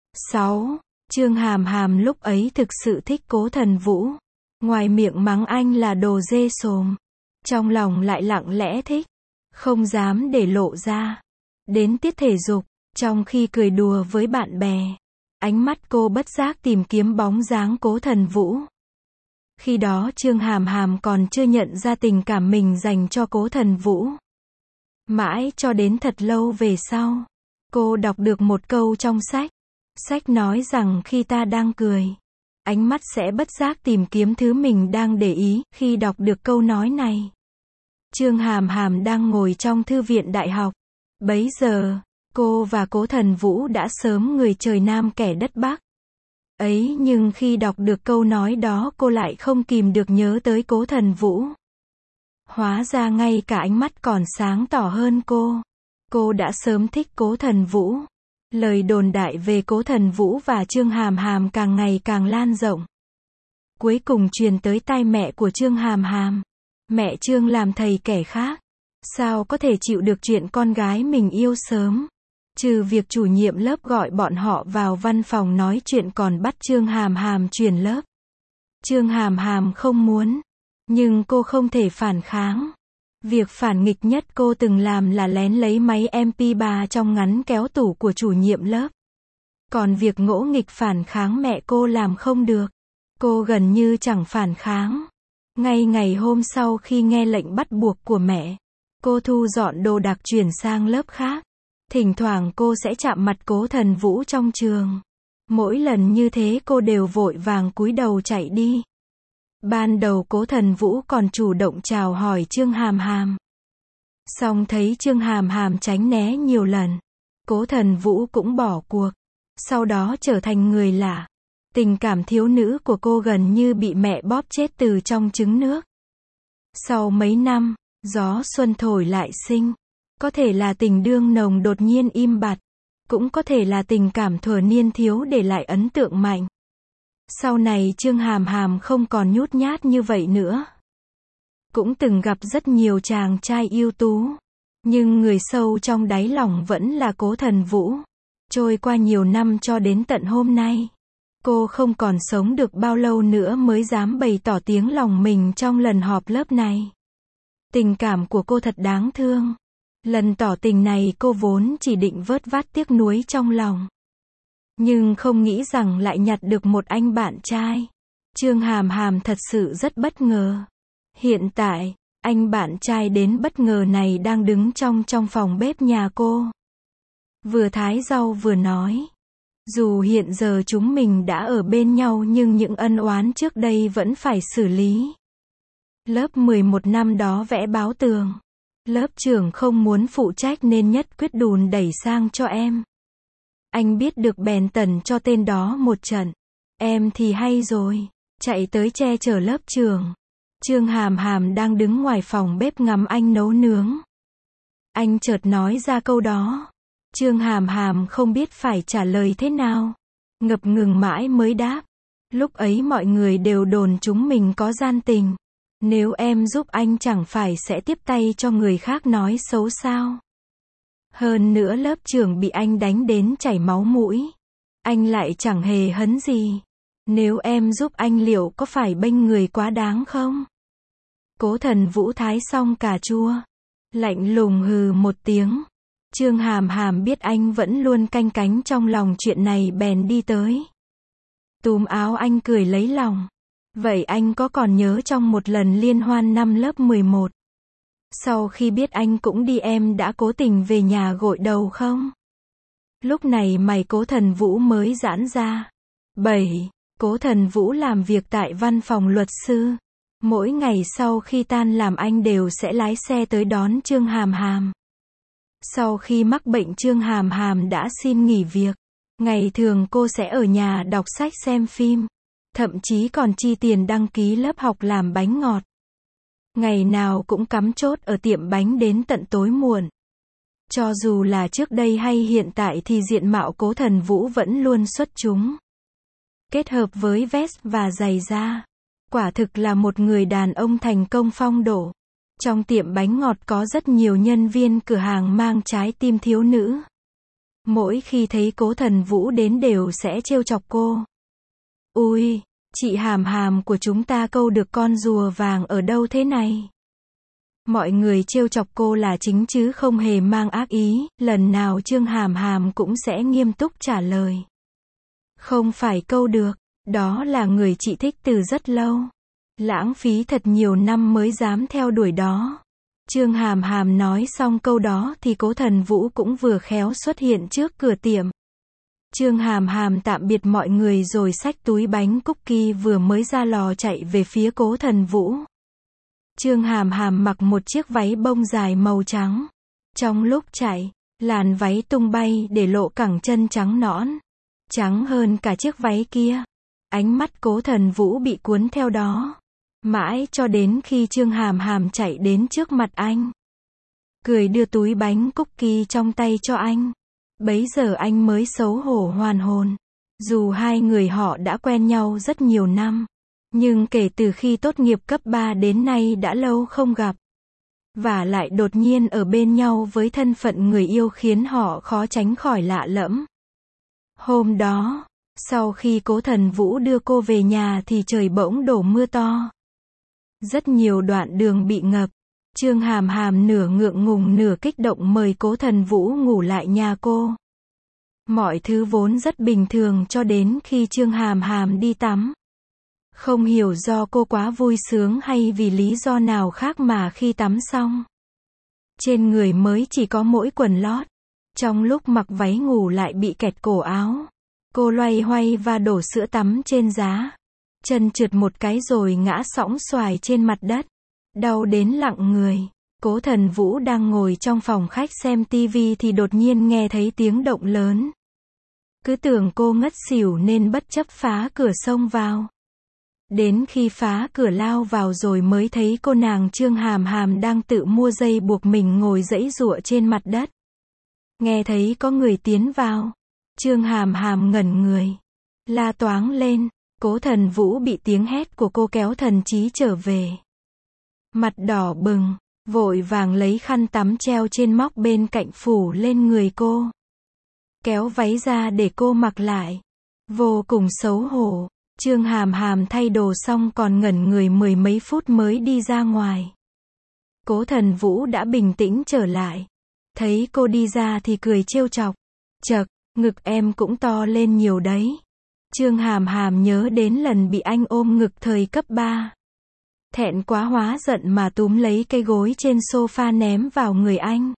6. Trương Hàm Hàm lúc ấy thực sự thích Cố Thần Vũ. Ngoài miệng mắng anh là đồ dê sồm. Trong lòng lại lặng lẽ thích. Không dám để lộ ra. Đến tiết thể dục, trong khi cười đùa với bạn bè, ánh mắt cô bất giác tìm kiếm bóng dáng Cố Thần Vũ. Khi đó Trương Hàm Hàm còn chưa nhận ra tình cảm mình dành cho Cố Thần Vũ. Mãi cho đến thật lâu về sau, cô đọc được một câu trong sách. Sách nói rằng khi ta đang cười, ánh mắt sẽ bất giác tìm kiếm thứ mình đang để ý. Khi đọc được câu nói này, Trương Hàm Hàm đang ngồi trong thư viện đại học. Bấy giờ, cô và Cố Thần Vũ đã sớm người trời Nam kẻ đất Bắc. Ấy nhưng khi đọc được câu nói đó cô lại không kìm được nhớ tới Cố Thần Vũ. Hóa ra ngay cả ánh mắt còn sáng tỏ hơn cô. Cô đã sớm thích Cố Thần Vũ. Lời đồn đại về Cố Thần Vũ và Trương Hàm Hàm càng ngày càng lan rộng. Cuối cùng truyền tới tai mẹ của Trương Hàm Hàm. Mẹ Trương làm thầy kẻ khác. Sao có thể chịu được chuyện con gái mình yêu sớm. Trừ việc chủ nhiệm lớp gọi bọn họ vào văn phòng nói chuyện còn bắt Trương Hàm Hàm chuyển lớp. Trương Hàm Hàm không muốn. Nhưng cô không thể phản kháng. Việc phản nghịch nhất cô từng làm là lén lấy máy MP3 trong ngắn kéo tủ của chủ nhiệm lớp. Còn việc ngỗ nghịch phản kháng mẹ cô làm không được. Cô gần như chẳng phản kháng. Ngay ngày hôm sau khi nghe lệnh bắt buộc của mẹ, cô thu dọn đồ đạc chuyển sang lớp khác. Thỉnh thoảng cô sẽ chạm mặt Cố Thần Vũ trong trường. Mỗi lần như thế cô đều vội vàng cúi đầu chạy đi. Ban đầu Cố Thần Vũ còn chủ động chào hỏi Trương Hàm Hàm. Song thấy Trương Hàm Hàm tránh né nhiều lần, Cố Thần Vũ cũng bỏ cuộc. Sau đó trở thành người lạ. Tình cảm thiếu nữ của cô gần như bị mẹ bóp chết từ trong trứng nước. Sau mấy năm, gió xuân thổi lại sinh. Có thể là tình đương nồng đột nhiên im bặt. Cũng có thể là tình cảm thuở niên thiếu để lại ấn tượng mạnh. Sau này Trương Hàm Hàm không còn nhút nhát như vậy nữa. Cũng từng gặp rất nhiều chàng trai ưu tú. Nhưng người sâu trong đáy lòng vẫn là Cố Thần Vũ. Trôi qua nhiều năm cho đến tận hôm nay. Cô không còn sống được bao lâu nữa mới dám bày tỏ tiếng lòng mình trong lần họp lớp này. Tình cảm của cô thật đáng thương. Lần tỏ tình này cô vốn chỉ định vớt vát tiếc nuối trong lòng. Nhưng không nghĩ rằng lại nhặt được một anh bạn trai. Trương Hàm Hàm thật sự rất bất ngờ. Hiện tại, anh bạn trai đến bất ngờ này đang đứng trong phòng bếp nhà cô. Vừa thái rau vừa nói. Dù hiện giờ chúng mình đã ở bên nhau nhưng những ân oán trước đây vẫn phải xử lý. Lớp 11 năm đó vẽ báo tường. Lớp trưởng không muốn phụ trách nên nhất quyết đùn đẩy sang cho em. Anh biết được bèn tẩn cho tên đó một trận. Em thì hay rồi. Chạy tới che chở lớp trưởng. Trương Hàm Hàm đang đứng ngoài phòng bếp ngắm anh nấu nướng. Anh chợt nói ra câu đó. Trương Hàm Hàm không biết phải trả lời thế nào. Ngập ngừng mãi mới đáp. Lúc ấy mọi người đều đồn chúng mình có gian tình. Nếu em giúp anh chẳng phải sẽ tiếp tay cho người khác nói xấu sao. Hơn nữa lớp trưởng bị anh đánh đến chảy máu mũi. Anh lại chẳng hề hấn gì. Nếu em giúp anh liệu có phải bênh người quá đáng không? Cố Thần Vũ thái xong cà chua. Lạnh lùng hừ một tiếng. Trương Hàm Hàm biết anh vẫn luôn canh cánh trong lòng chuyện này bèn đi tới. Túm áo anh cười lấy lòng. Vậy anh có còn nhớ trong một lần liên hoan năm lớp 11? Sau khi biết anh cũng đi em đã cố tình về nhà gội đầu không? Lúc này mày Cố Thần Vũ mới giãn ra. 7. Cố Thần Vũ làm việc tại văn phòng luật sư. Mỗi ngày sau khi tan làm anh đều sẽ lái xe tới đón Trương Hàm Hàm. Sau khi mắc bệnh Trương Hàm Hàm đã xin nghỉ việc. Ngày thường cô sẽ ở nhà đọc sách xem phim. Thậm chí còn chi tiền đăng ký lớp học làm bánh ngọt. Ngày nào cũng cắm chốt ở tiệm bánh đến tận tối muộn. Cho dù là trước đây hay hiện tại thì diện mạo Cố Thần Vũ vẫn luôn xuất chúng. Kết hợp với vest và giày da. Quả thực là một người đàn ông thành công phong độ. Trong tiệm bánh ngọt có rất nhiều nhân viên cửa hàng mang trái tim thiếu nữ. Mỗi khi thấy Cố Thần Vũ đến đều sẽ trêu chọc cô. Ui, chị Hàm Hàm của chúng ta câu được con rùa vàng ở đâu thế này? Mọi người trêu chọc cô là chính chứ không hề mang ác ý, lần nào Trương Hàm Hàm cũng sẽ nghiêm túc trả lời. Không phải câu được, đó là người chị thích từ rất lâu. Lãng phí thật nhiều năm mới dám theo đuổi đó. Trương Hàm Hàm nói xong câu đó thì Cố Thần Vũ cũng vừa khéo xuất hiện trước cửa tiệm. Trương Hàm Hàm tạm biệt mọi người rồi xách túi bánh cookie vừa mới ra lò chạy về phía Cố Thần Vũ. Trương Hàm Hàm mặc một chiếc váy bông dài màu trắng. Trong lúc chạy, làn váy tung bay để lộ cẳng chân trắng nõn. Trắng hơn cả chiếc váy kia. Ánh mắt Cố Thần Vũ bị cuốn theo đó. Mãi cho đến khi Trương Hàm Hàm chạy đến trước mặt anh. Cười đưa túi bánh cookie trong tay cho anh. Bấy giờ anh mới xấu hổ hoàn hồn. Dù hai người họ đã quen nhau rất nhiều năm. Nhưng kể từ khi tốt nghiệp cấp 3 đến nay đã lâu không gặp. Và lại đột nhiên ở bên nhau với thân phận người yêu khiến họ khó tránh khỏi lạ lẫm. Hôm đó, Sau khi Cố Thần Vũ đưa cô về nhà thì trời bỗng đổ mưa to. Rất nhiều đoạn đường bị ngập. Trương Hàm Hàm nửa ngượng ngùng nửa kích động mời Cố Thần Vũ ngủ lại nhà cô. Mọi thứ vốn rất bình thường cho đến khi Trương Hàm Hàm đi tắm. Không hiểu do cô quá vui sướng hay vì lý do nào khác mà khi tắm xong, trên người mới chỉ có mỗi quần lót. Trong lúc mặc váy ngủ lại bị kẹt cổ áo. Cô loay hoay và đổ sữa tắm trên giá. Chân trượt một cái rồi ngã sõng soài trên mặt đất. Đau đến lặng người. Cố Thần Vũ đang ngồi trong phòng khách xem tivi thì đột nhiên nghe thấy tiếng động lớn. Cứ tưởng cô ngất xỉu nên bất chấp phá cửa xông vào. Đến khi phá cửa lao vào rồi mới thấy cô nàng Trương Hàm Hàm đang tự mua dây buộc mình ngồi giãy giụa trên mặt đất. Nghe thấy có người tiến vào. Trương Hàm Hàm ngẩn người. La toáng lên. Cố Thần Vũ bị tiếng hét của cô kéo thần trí trở về. Mặt đỏ bừng. Vội vàng lấy khăn tắm treo trên móc bên cạnh phủ lên người cô. Kéo váy ra để cô mặc lại. Vô cùng xấu hổ. Trương Hàm Hàm thay đồ xong còn ngẩn người mười mấy phút mới đi ra ngoài. Cố Thần Vũ đã bình tĩnh trở lại. Thấy cô đi ra thì cười trêu chọc. Chậc, ngực em cũng to lên nhiều đấy. Trương Hàm Hàm nhớ đến lần bị anh ôm ngực thời cấp 3. Thẹn quá hóa giận mà túm lấy cây gối trên sofa ném vào người anh.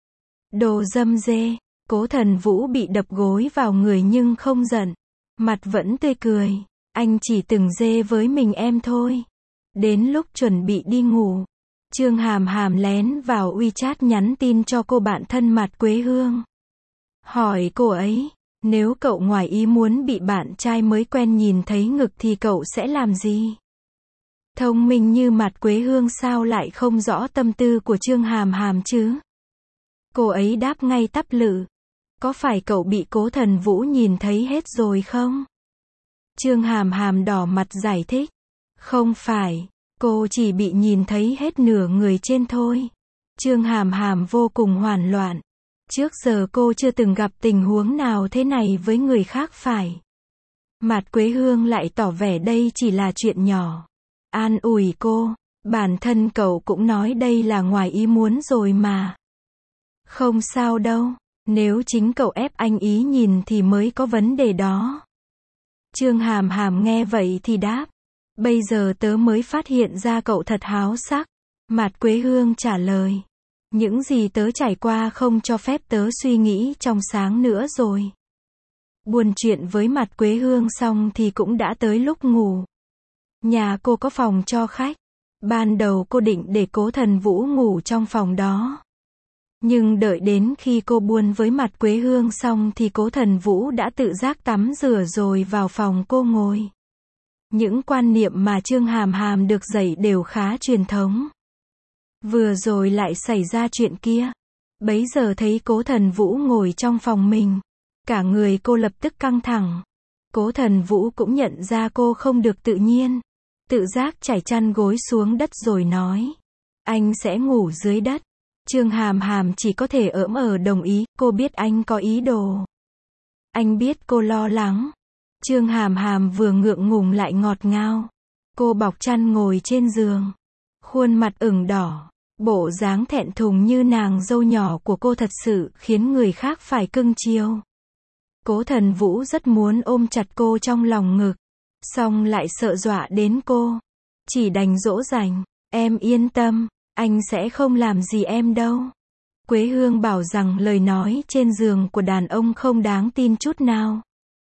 Đồ dâm dê. Cố Thần Vũ bị đập gối vào người nhưng không giận. Mặt vẫn tươi cười. Anh chỉ từng dê với mình em thôi. Đến lúc chuẩn bị đi ngủ, Trương Hàm Hàm lén vào WeChat nhắn tin cho cô bạn thân Mạt Quế Hương. Hỏi cô ấy, nếu cậu ngoài ý muốn bị bạn trai mới quen nhìn thấy ngực thì cậu sẽ làm gì? Thông minh như Mạt Quế Hương sao lại không rõ tâm tư của Trương Hàm Hàm chứ? Cô ấy đáp ngay tắp lự. Có phải cậu bị Cố Thần Vũ nhìn thấy hết rồi không? Trương Hàm Hàm đỏ mặt giải thích. Không phải, cô chỉ bị nhìn thấy hết nửa người trên thôi. Trương Hàm Hàm vô cùng hoảng loạn. Trước giờ cô chưa từng gặp tình huống nào thế này với người khác phải. Mạt Quế Hương lại tỏ vẻ đây chỉ là chuyện nhỏ. An ủi cô, bản thân cậu cũng nói đây là ngoài ý muốn rồi mà. Không sao đâu, nếu chính cậu ép anh ý nhìn thì mới có vấn đề đó. Trương Hàm Hàm nghe vậy thì đáp. Bây giờ tớ mới phát hiện ra cậu thật háo sắc. Mạt Quế Hương trả lời. Những gì tớ trải qua không cho phép tớ suy nghĩ trong sáng nữa rồi. Buôn chuyện với Mạt Quế Hương xong thì cũng đã tới lúc ngủ. Nhà cô có phòng cho khách. Ban đầu cô định để Cố Thần Vũ ngủ trong phòng đó. Nhưng đợi đến khi cô buôn với Mạt Quế Hương xong thì Cố Thần Vũ đã tự giác tắm rửa rồi vào phòng cô ngồi. Những quan niệm mà Trương Hàm Hàm được dạy đều khá truyền thống. Vừa rồi lại xảy ra chuyện kia. Bấy giờ thấy Cố Thần Vũ ngồi trong phòng mình. Cả người cô lập tức căng thẳng. Cố Thần Vũ cũng nhận ra cô không được tự nhiên. Tự giác trải chăn gối xuống đất rồi nói. Anh sẽ ngủ dưới đất. Trương Hàm Hàm chỉ có thể ỡm đồng ý. Cô biết anh có ý đồ. Anh biết cô lo lắng. Trương Hàm Hàm vừa ngượng ngùng lại ngọt ngào. Cô bọc chăn ngồi trên giường. Khuôn mặt ửng đỏ. Bộ dáng thẹn thùng như nàng dâu nhỏ của cô thật sự khiến người khác phải cưng chiều. Cố Thần Vũ rất muốn ôm chặt cô trong lòng ngực. Xong lại sợ dọa đến cô. Chỉ đành dỗ dành. Em yên tâm. Anh sẽ không làm gì em đâu. Quế Hương bảo rằng lời nói trên giường của đàn ông không đáng tin chút nào.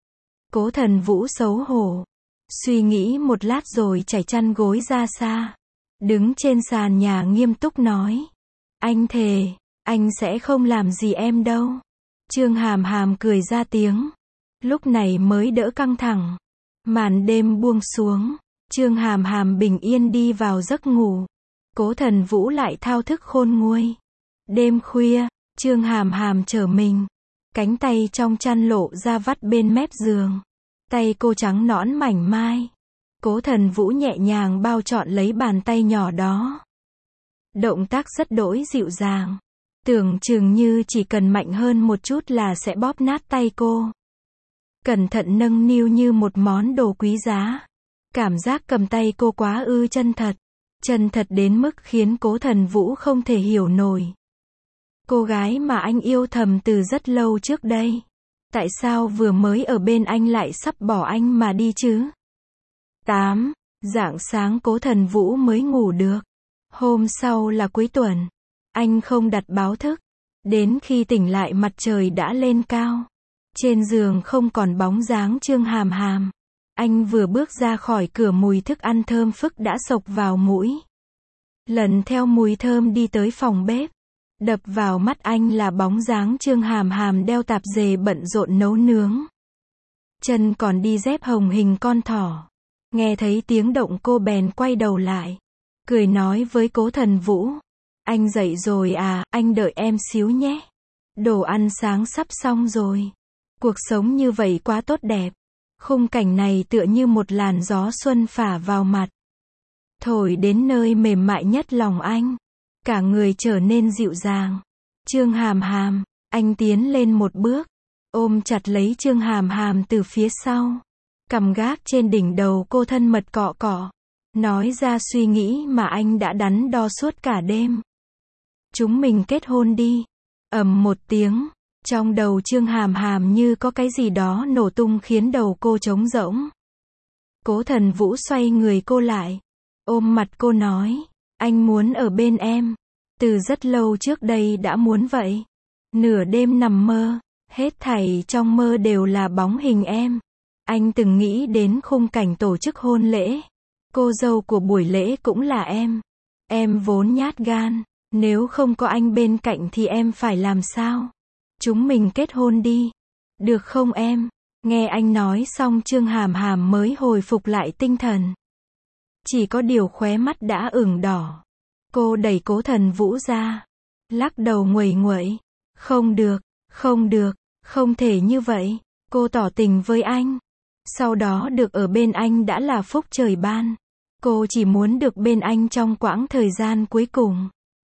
Cố Thần Vũ xấu hổ. Suy nghĩ một lát rồi trải chăn gối ra xa. Đứng trên sàn nhà nghiêm túc nói. Anh thề, anh sẽ không làm gì em đâu. Trương Hàm Hàm cười ra tiếng. Lúc này mới đỡ căng thẳng. Màn đêm buông xuống. Trương Hàm Hàm bình yên đi vào giấc ngủ. Cố Thần Vũ lại thao thức khôn nguôi. Đêm khuya, Trương Hàm Hàm trở mình. Cánh tay trong chăn lộ ra vắt bên mép giường. Tay cô trắng nõn mảnh mai. Cố Thần Vũ nhẹ nhàng bao trọn lấy bàn tay nhỏ đó. Động tác rất đỗi dịu dàng. Tưởng chừng như chỉ cần mạnh hơn một chút là sẽ bóp nát tay cô. cẩn thận nâng niu như một món đồ quý giá. Cảm giác cầm tay cô quá chân thật đến mức khiến Cố Thần Vũ không thể hiểu nổi. Cô gái mà anh yêu thầm từ rất lâu trước đây. Tại sao vừa mới ở bên anh lại sắp bỏ anh mà đi chứ? 8. Rạng sáng Cố Thần Vũ mới ngủ được. Hôm sau là cuối tuần. Anh không đặt báo thức. Đến khi tỉnh lại mặt trời đã lên cao. Trên giường không còn bóng dáng Trương Hàm Hàm. Anh vừa bước ra khỏi cửa mùi thức ăn thơm phức đã xộc vào mũi. Lần theo mùi thơm đi tới phòng bếp. Đập vào mắt anh là bóng dáng Trương Hàm Hàm đeo tạp dề bận rộn nấu nướng. Chân còn đi dép hồng hình con thỏ. Nghe thấy tiếng động cô bèn quay đầu lại. Cười nói với Cố Thần Vũ. Anh dậy rồi à, anh đợi em xíu nhé. Đồ ăn sáng sắp xong rồi. Cuộc sống như vậy quá tốt đẹp. Khung cảnh này tựa như một làn gió xuân phả vào mặt. Thổi đến nơi mềm mại nhất lòng anh. Cả người trở nên dịu dàng. Trương Hàm Hàm, anh tiến lên một bước. Ôm chặt lấy Trương Hàm Hàm từ phía sau. Cằm gác trên đỉnh đầu cô thân mật cọ cọ. Nói ra suy nghĩ mà anh đã đắn đo suốt cả đêm. Chúng mình kết hôn đi. Ầm một tiếng. Trong đầu Trương Hàm Hàm như có cái gì đó nổ tung khiến đầu cô trống rỗng. Cố Thần Vũ xoay người cô lại. Ôm mặt cô nói. Anh muốn ở bên em. Từ rất lâu trước đây đã muốn vậy. Nửa đêm nằm mơ. Hết thảy trong mơ đều là bóng hình em. Anh từng nghĩ đến khung cảnh tổ chức hôn lễ. Cô dâu của buổi lễ cũng là em. Em vốn nhát gan. Nếu không có anh bên cạnh thì em phải làm sao? Chúng mình kết hôn đi. Được không em? Nghe anh nói xong Trương Hàm Hàm mới hồi phục lại tinh thần. Chỉ có điều khóe mắt đã ửng đỏ. Cô đẩy Cố Thần Vũ ra. Lắc đầu nguậy nguậy. Không được, không thể như vậy. Cô tỏ tình với anh. Sau đó được ở bên anh đã là phúc trời ban. Cô chỉ muốn được bên anh trong quãng thời gian cuối cùng.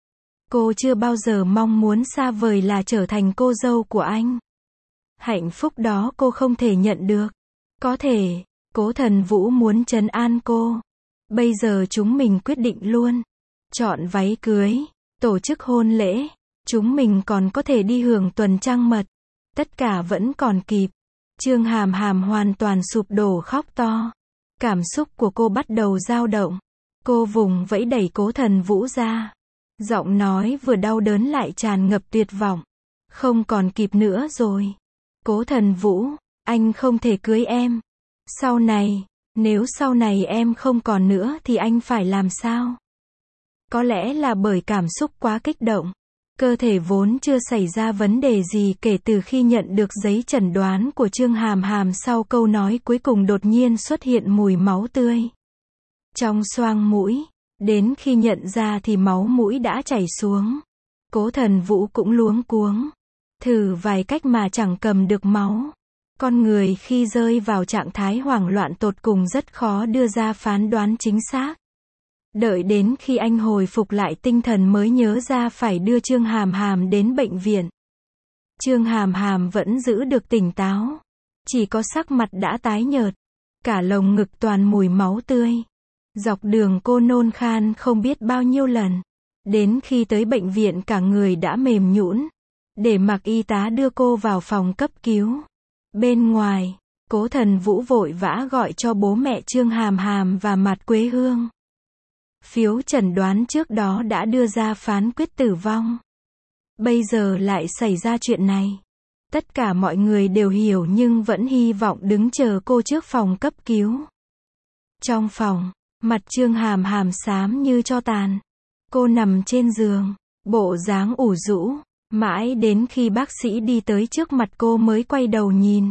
Cô chưa bao giờ mong muốn xa vời là trở thành cô dâu của anh. Hạnh phúc đó cô không thể nhận được. Có thể, Cố Thần Vũ muốn trấn an cô. Bây giờ chúng mình quyết định luôn. Chọn váy cưới, tổ chức hôn lễ. Chúng mình còn có thể đi hưởng tuần trăng mật. Tất cả vẫn còn kịp. Trương Hàm Hàm hoàn toàn sụp đổ khóc to. Cảm xúc của cô bắt đầu dao động. Cô vùng vẫy đẩy Cố Thần Vũ ra. Giọng nói vừa đau đớn lại tràn ngập tuyệt vọng. Không còn kịp nữa rồi. Cố Thần Vũ, anh không thể cưới em. Sau này, nếu sau này em không còn nữa thì anh phải làm sao? Có lẽ là bởi cảm xúc quá kích động. Cơ thể vốn chưa xảy ra vấn đề gì kể từ khi nhận được giấy chẩn đoán của Trương Hàm Hàm sau câu nói cuối cùng đột nhiên xuất hiện mùi máu tươi. Trong xoang mũi. Đến khi nhận ra thì máu mũi đã chảy xuống. Cố Thần Vũ cũng luống cuống. Thử vài cách mà chẳng cầm được máu. Con người khi rơi vào trạng thái hoảng loạn tột cùng rất khó đưa ra phán đoán chính xác. Đợi đến khi anh hồi phục lại tinh thần mới nhớ ra phải đưa Trương Hàm Hàm đến bệnh viện. Trương Hàm Hàm vẫn giữ được tỉnh táo. Chỉ có sắc mặt đã tái nhợt. Cả lồng ngực toàn mùi máu tươi. Dọc đường cô nôn khan không biết bao nhiêu lần. Đến khi tới bệnh viện cả người đã mềm nhũn. Để mặc y tá đưa cô vào phòng cấp cứu. Bên ngoài, Cố Thần Vũ vội vã gọi cho bố mẹ Trương Hàm Hàm và Mạt Quế Hương. Phiếu chẩn đoán trước đó đã đưa ra phán quyết tử vong. Bây giờ lại xảy ra chuyện này. Tất cả mọi người đều hiểu nhưng vẫn hy vọng đứng chờ cô trước phòng cấp cứu. Trong phòng, mặt Trương Hàm Hàm xám như tro tàn. Cô nằm trên giường, bộ dáng ủ rũ. Mãi đến khi bác sĩ đi tới trước mặt cô mới quay đầu nhìn.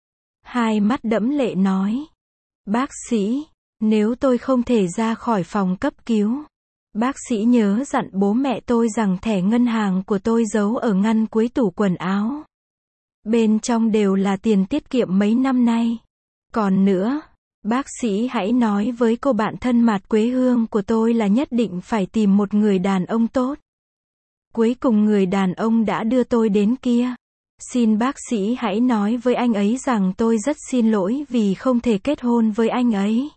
Hai mắt đẫm lệ nói. Bác sĩ, nếu tôi không thể ra khỏi phòng cấp cứu. Bác sĩ nhớ dặn bố mẹ tôi rằng thẻ ngân hàng của tôi giấu ở ngăn cuối tủ quần áo. Bên trong đều là tiền tiết kiệm mấy năm nay. Còn nữa, bác sĩ hãy nói với cô bạn thân Mạt Quế Hương của tôi là nhất định phải tìm một người đàn ông tốt. Cuối cùng người đàn ông đã đưa tôi đến kia. Xin bác sĩ hãy nói với anh ấy rằng tôi rất xin lỗi vì không thể kết hôn với anh ấy.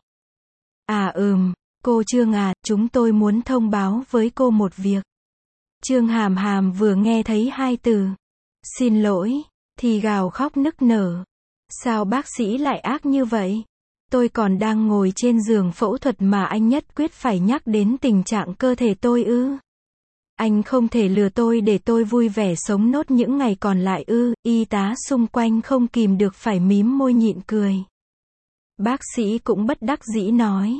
Cô Trương à, chúng tôi muốn thông báo với cô một việc. Trương Hàm Hàm vừa nghe thấy hai từ xin lỗi thì gào khóc nức nở. Sao bác sĩ lại ác như vậy? Tôi còn đang ngồi trên giường phẫu thuật mà anh nhất quyết phải nhắc đến tình trạng cơ thể tôi ư? Anh không thể lừa tôi để tôi vui vẻ sống nốt những ngày còn lại ư? Y tá xung quanh không kìm được phải mím môi nhịn cười. Bác sĩ cũng bất đắc dĩ nói.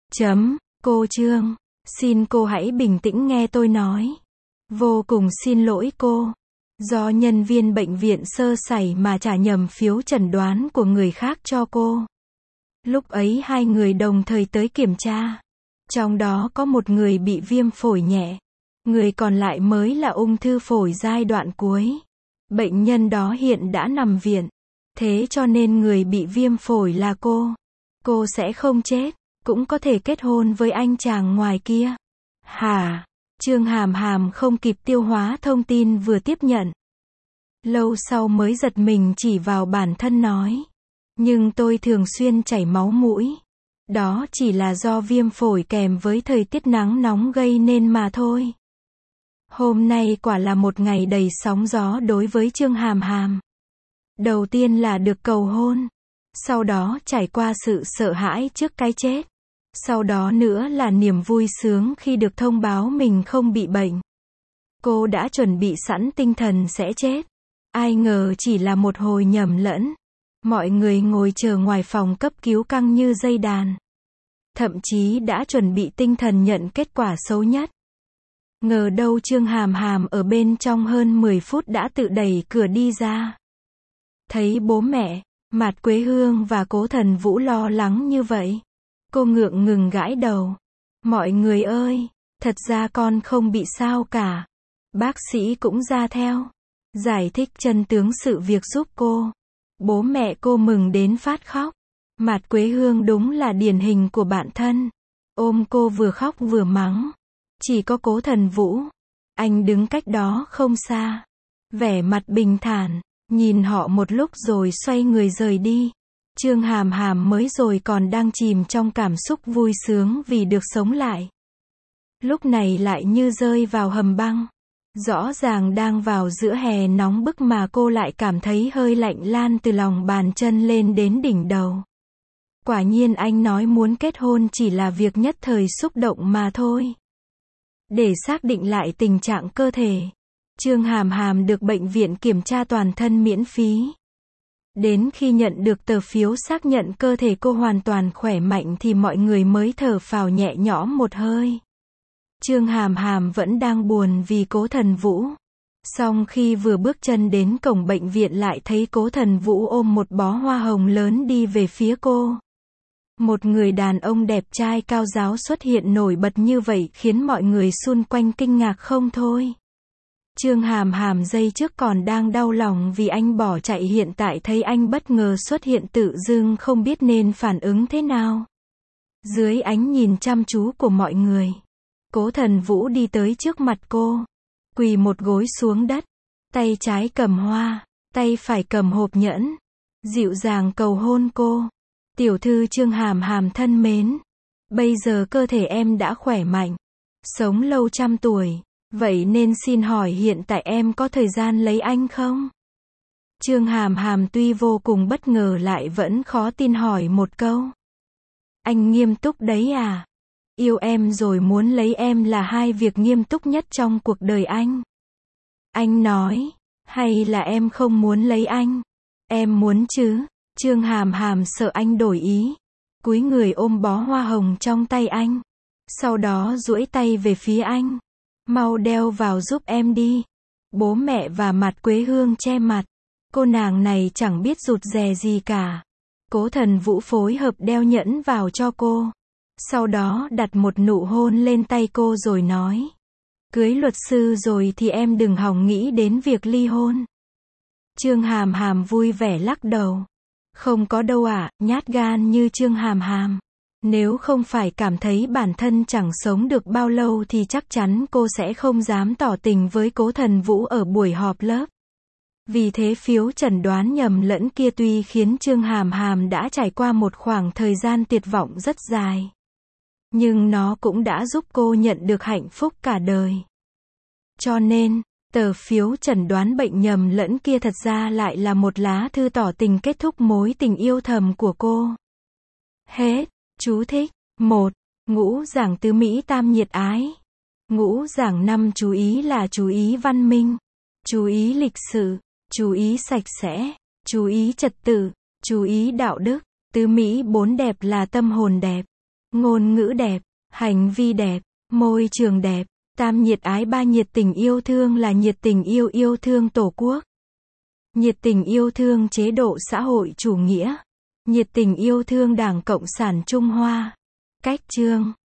Cô Trương, xin cô hãy bình tĩnh nghe tôi nói. Vô cùng xin lỗi cô. Do nhân viên bệnh viện sơ sẩy mà trả nhầm phiếu chẩn đoán của người khác cho cô. Lúc ấy hai người đồng thời tới kiểm tra. Trong đó có một người bị viêm phổi nhẹ. Người còn lại mới là ung thư phổi giai đoạn cuối. Bệnh nhân đó hiện đã nằm viện. Thế cho nên người bị viêm phổi là cô. Cô sẽ không chết, cũng có thể kết hôn với anh chàng ngoài kia. Hả? Trương Hàm Hàm không kịp tiêu hóa thông tin vừa tiếp nhận. Lâu sau mới giật mình chỉ vào bản thân nói. Nhưng tôi thường xuyên chảy máu mũi. Đó chỉ là do viêm phổi kèm với thời tiết nắng nóng gây nên mà thôi. Hôm nay quả là một ngày đầy sóng gió đối với Trương Hàm Hàm. Đầu tiên là được cầu hôn. Sau đó trải qua sự sợ hãi trước cái chết. Sau đó nữa là niềm vui sướng khi được thông báo mình không bị bệnh. Cô đã chuẩn bị sẵn tinh thần sẽ chết. Ai ngờ chỉ là một hồi nhầm lẫn. Mọi người ngồi chờ ngoài phòng cấp cứu căng như dây đàn. Thậm chí đã chuẩn bị tinh thần nhận kết quả xấu nhất. Ngờ đâu Trương Hàm Hàm ở bên trong hơn 10 phút đã tự đẩy cửa đi ra. Thấy bố mẹ, Mạt Quế Hương và Cố Thần Vũ lo lắng như vậy. Cô ngượng ngừng gãi đầu. Mọi người ơi, thật ra con không bị sao cả. Bác sĩ cũng ra theo. Giải thích chân tướng sự việc giúp cô. Bố mẹ cô mừng đến phát khóc. Mạt Quế Hương đúng là điển hình của bạn thân. Ôm cô vừa khóc vừa mắng. Chỉ có Cố Thần Vũ. Anh đứng cách đó không xa. Vẻ mặt bình thản. Nhìn họ một lúc rồi xoay người rời đi. Trương Hàm Hàm mới rồi còn đang chìm trong cảm xúc vui sướng vì được sống lại. Lúc này lại như rơi vào hầm băng. Rõ ràng đang vào giữa hè nóng bức mà cô lại cảm thấy hơi lạnh lan từ lòng bàn chân lên đến đỉnh đầu. Quả nhiên anh nói muốn kết hôn chỉ là việc nhất thời xúc động mà thôi. Để xác định lại tình trạng cơ thể, Trương Hàm Hàm được bệnh viện kiểm tra toàn thân miễn phí. Đến khi nhận được tờ phiếu xác nhận cơ thể cô hoàn toàn khỏe mạnh thì mọi người mới thở phào nhẹ nhõm một hơi. Trương Hàm Hàm vẫn đang buồn vì Cố Thần Vũ. Song khi vừa bước chân đến cổng bệnh viện lại thấy Cố Thần Vũ ôm một bó hoa hồng lớn đi về phía cô. Một người đàn ông đẹp trai cao ráo xuất hiện nổi bật như vậy khiến mọi người xung quanh kinh ngạc không thôi. Trương Hàm Hàm giây trước còn đang đau lòng vì anh bỏ chạy, hiện tại thấy anh bất ngờ xuất hiện tự dưng không biết nên phản ứng thế nào. Dưới ánh nhìn chăm chú của mọi người, Cố Thần Vũ đi tới trước mặt cô, quỳ một gối xuống đất, tay trái cầm hoa, tay phải cầm hộp nhẫn, dịu dàng cầu hôn cô. Tiểu thư Trương Hàm Hàm thân mến, bây giờ cơ thể em đã khỏe mạnh, sống lâu trăm tuổi. Vậy nên xin hỏi hiện tại em có thời gian lấy anh không? Trương Hàm Hàm tuy vô cùng bất ngờ lại vẫn khó tin hỏi một câu. Anh nghiêm túc đấy à? Yêu em rồi muốn lấy em là hai việc nghiêm túc nhất trong cuộc đời anh. Anh nói, hay là em không muốn lấy anh? Em muốn chứ? Trương Hàm Hàm sợ anh đổi ý, cúi người ôm bó hoa hồng trong tay anh. Sau đó duỗi tay về phía anh. Mau đeo vào giúp em đi. Bố mẹ và Mạt Quế Hương che mặt. Cô nàng này chẳng biết rụt rè gì cả. Cố Thần Vũ phối hợp đeo nhẫn vào cho cô. Sau đó đặt một nụ hôn lên tay cô rồi nói. Cưới luật sư rồi thì em đừng hòng nghĩ đến việc ly hôn. Trương Hàm Hàm vui vẻ lắc đầu. Không có đâu ạ, nhát gan như Trương Hàm Hàm. Nếu không phải cảm thấy bản thân chẳng sống được bao lâu thì chắc chắn cô sẽ không dám tỏ tình với Cố Thần Vũ ở buổi họp lớp. Vì thế phiếu chẩn đoán nhầm lẫn kia tuy khiến Trương Hàm Hàm đã trải qua một khoảng thời gian tuyệt vọng rất dài, nhưng nó cũng đã giúp cô nhận được hạnh phúc cả đời. Cho nên, tờ phiếu chẩn đoán bệnh nhầm lẫn kia thật ra lại là một lá thư tỏ tình kết thúc mối tình yêu thầm của cô. Hết. Chú thích. 1. Ngũ giảng tứ Mỹ tam nhiệt ái. Ngũ giảng 5 chú ý là chú ý văn minh, chú ý lịch sự, chú ý sạch sẽ, chú ý trật tự, chú ý đạo đức. Tứ Mỹ 4 đẹp là tâm hồn đẹp, ngôn ngữ đẹp, hành vi đẹp, môi trường đẹp. Tam nhiệt ái 3 nhiệt tình yêu thương là nhiệt tình yêu thương Tổ quốc, nhiệt tình yêu thương chế độ xã hội chủ nghĩa, nhiệt tình yêu thương Đảng Cộng sản Trung Hoa. Cách chương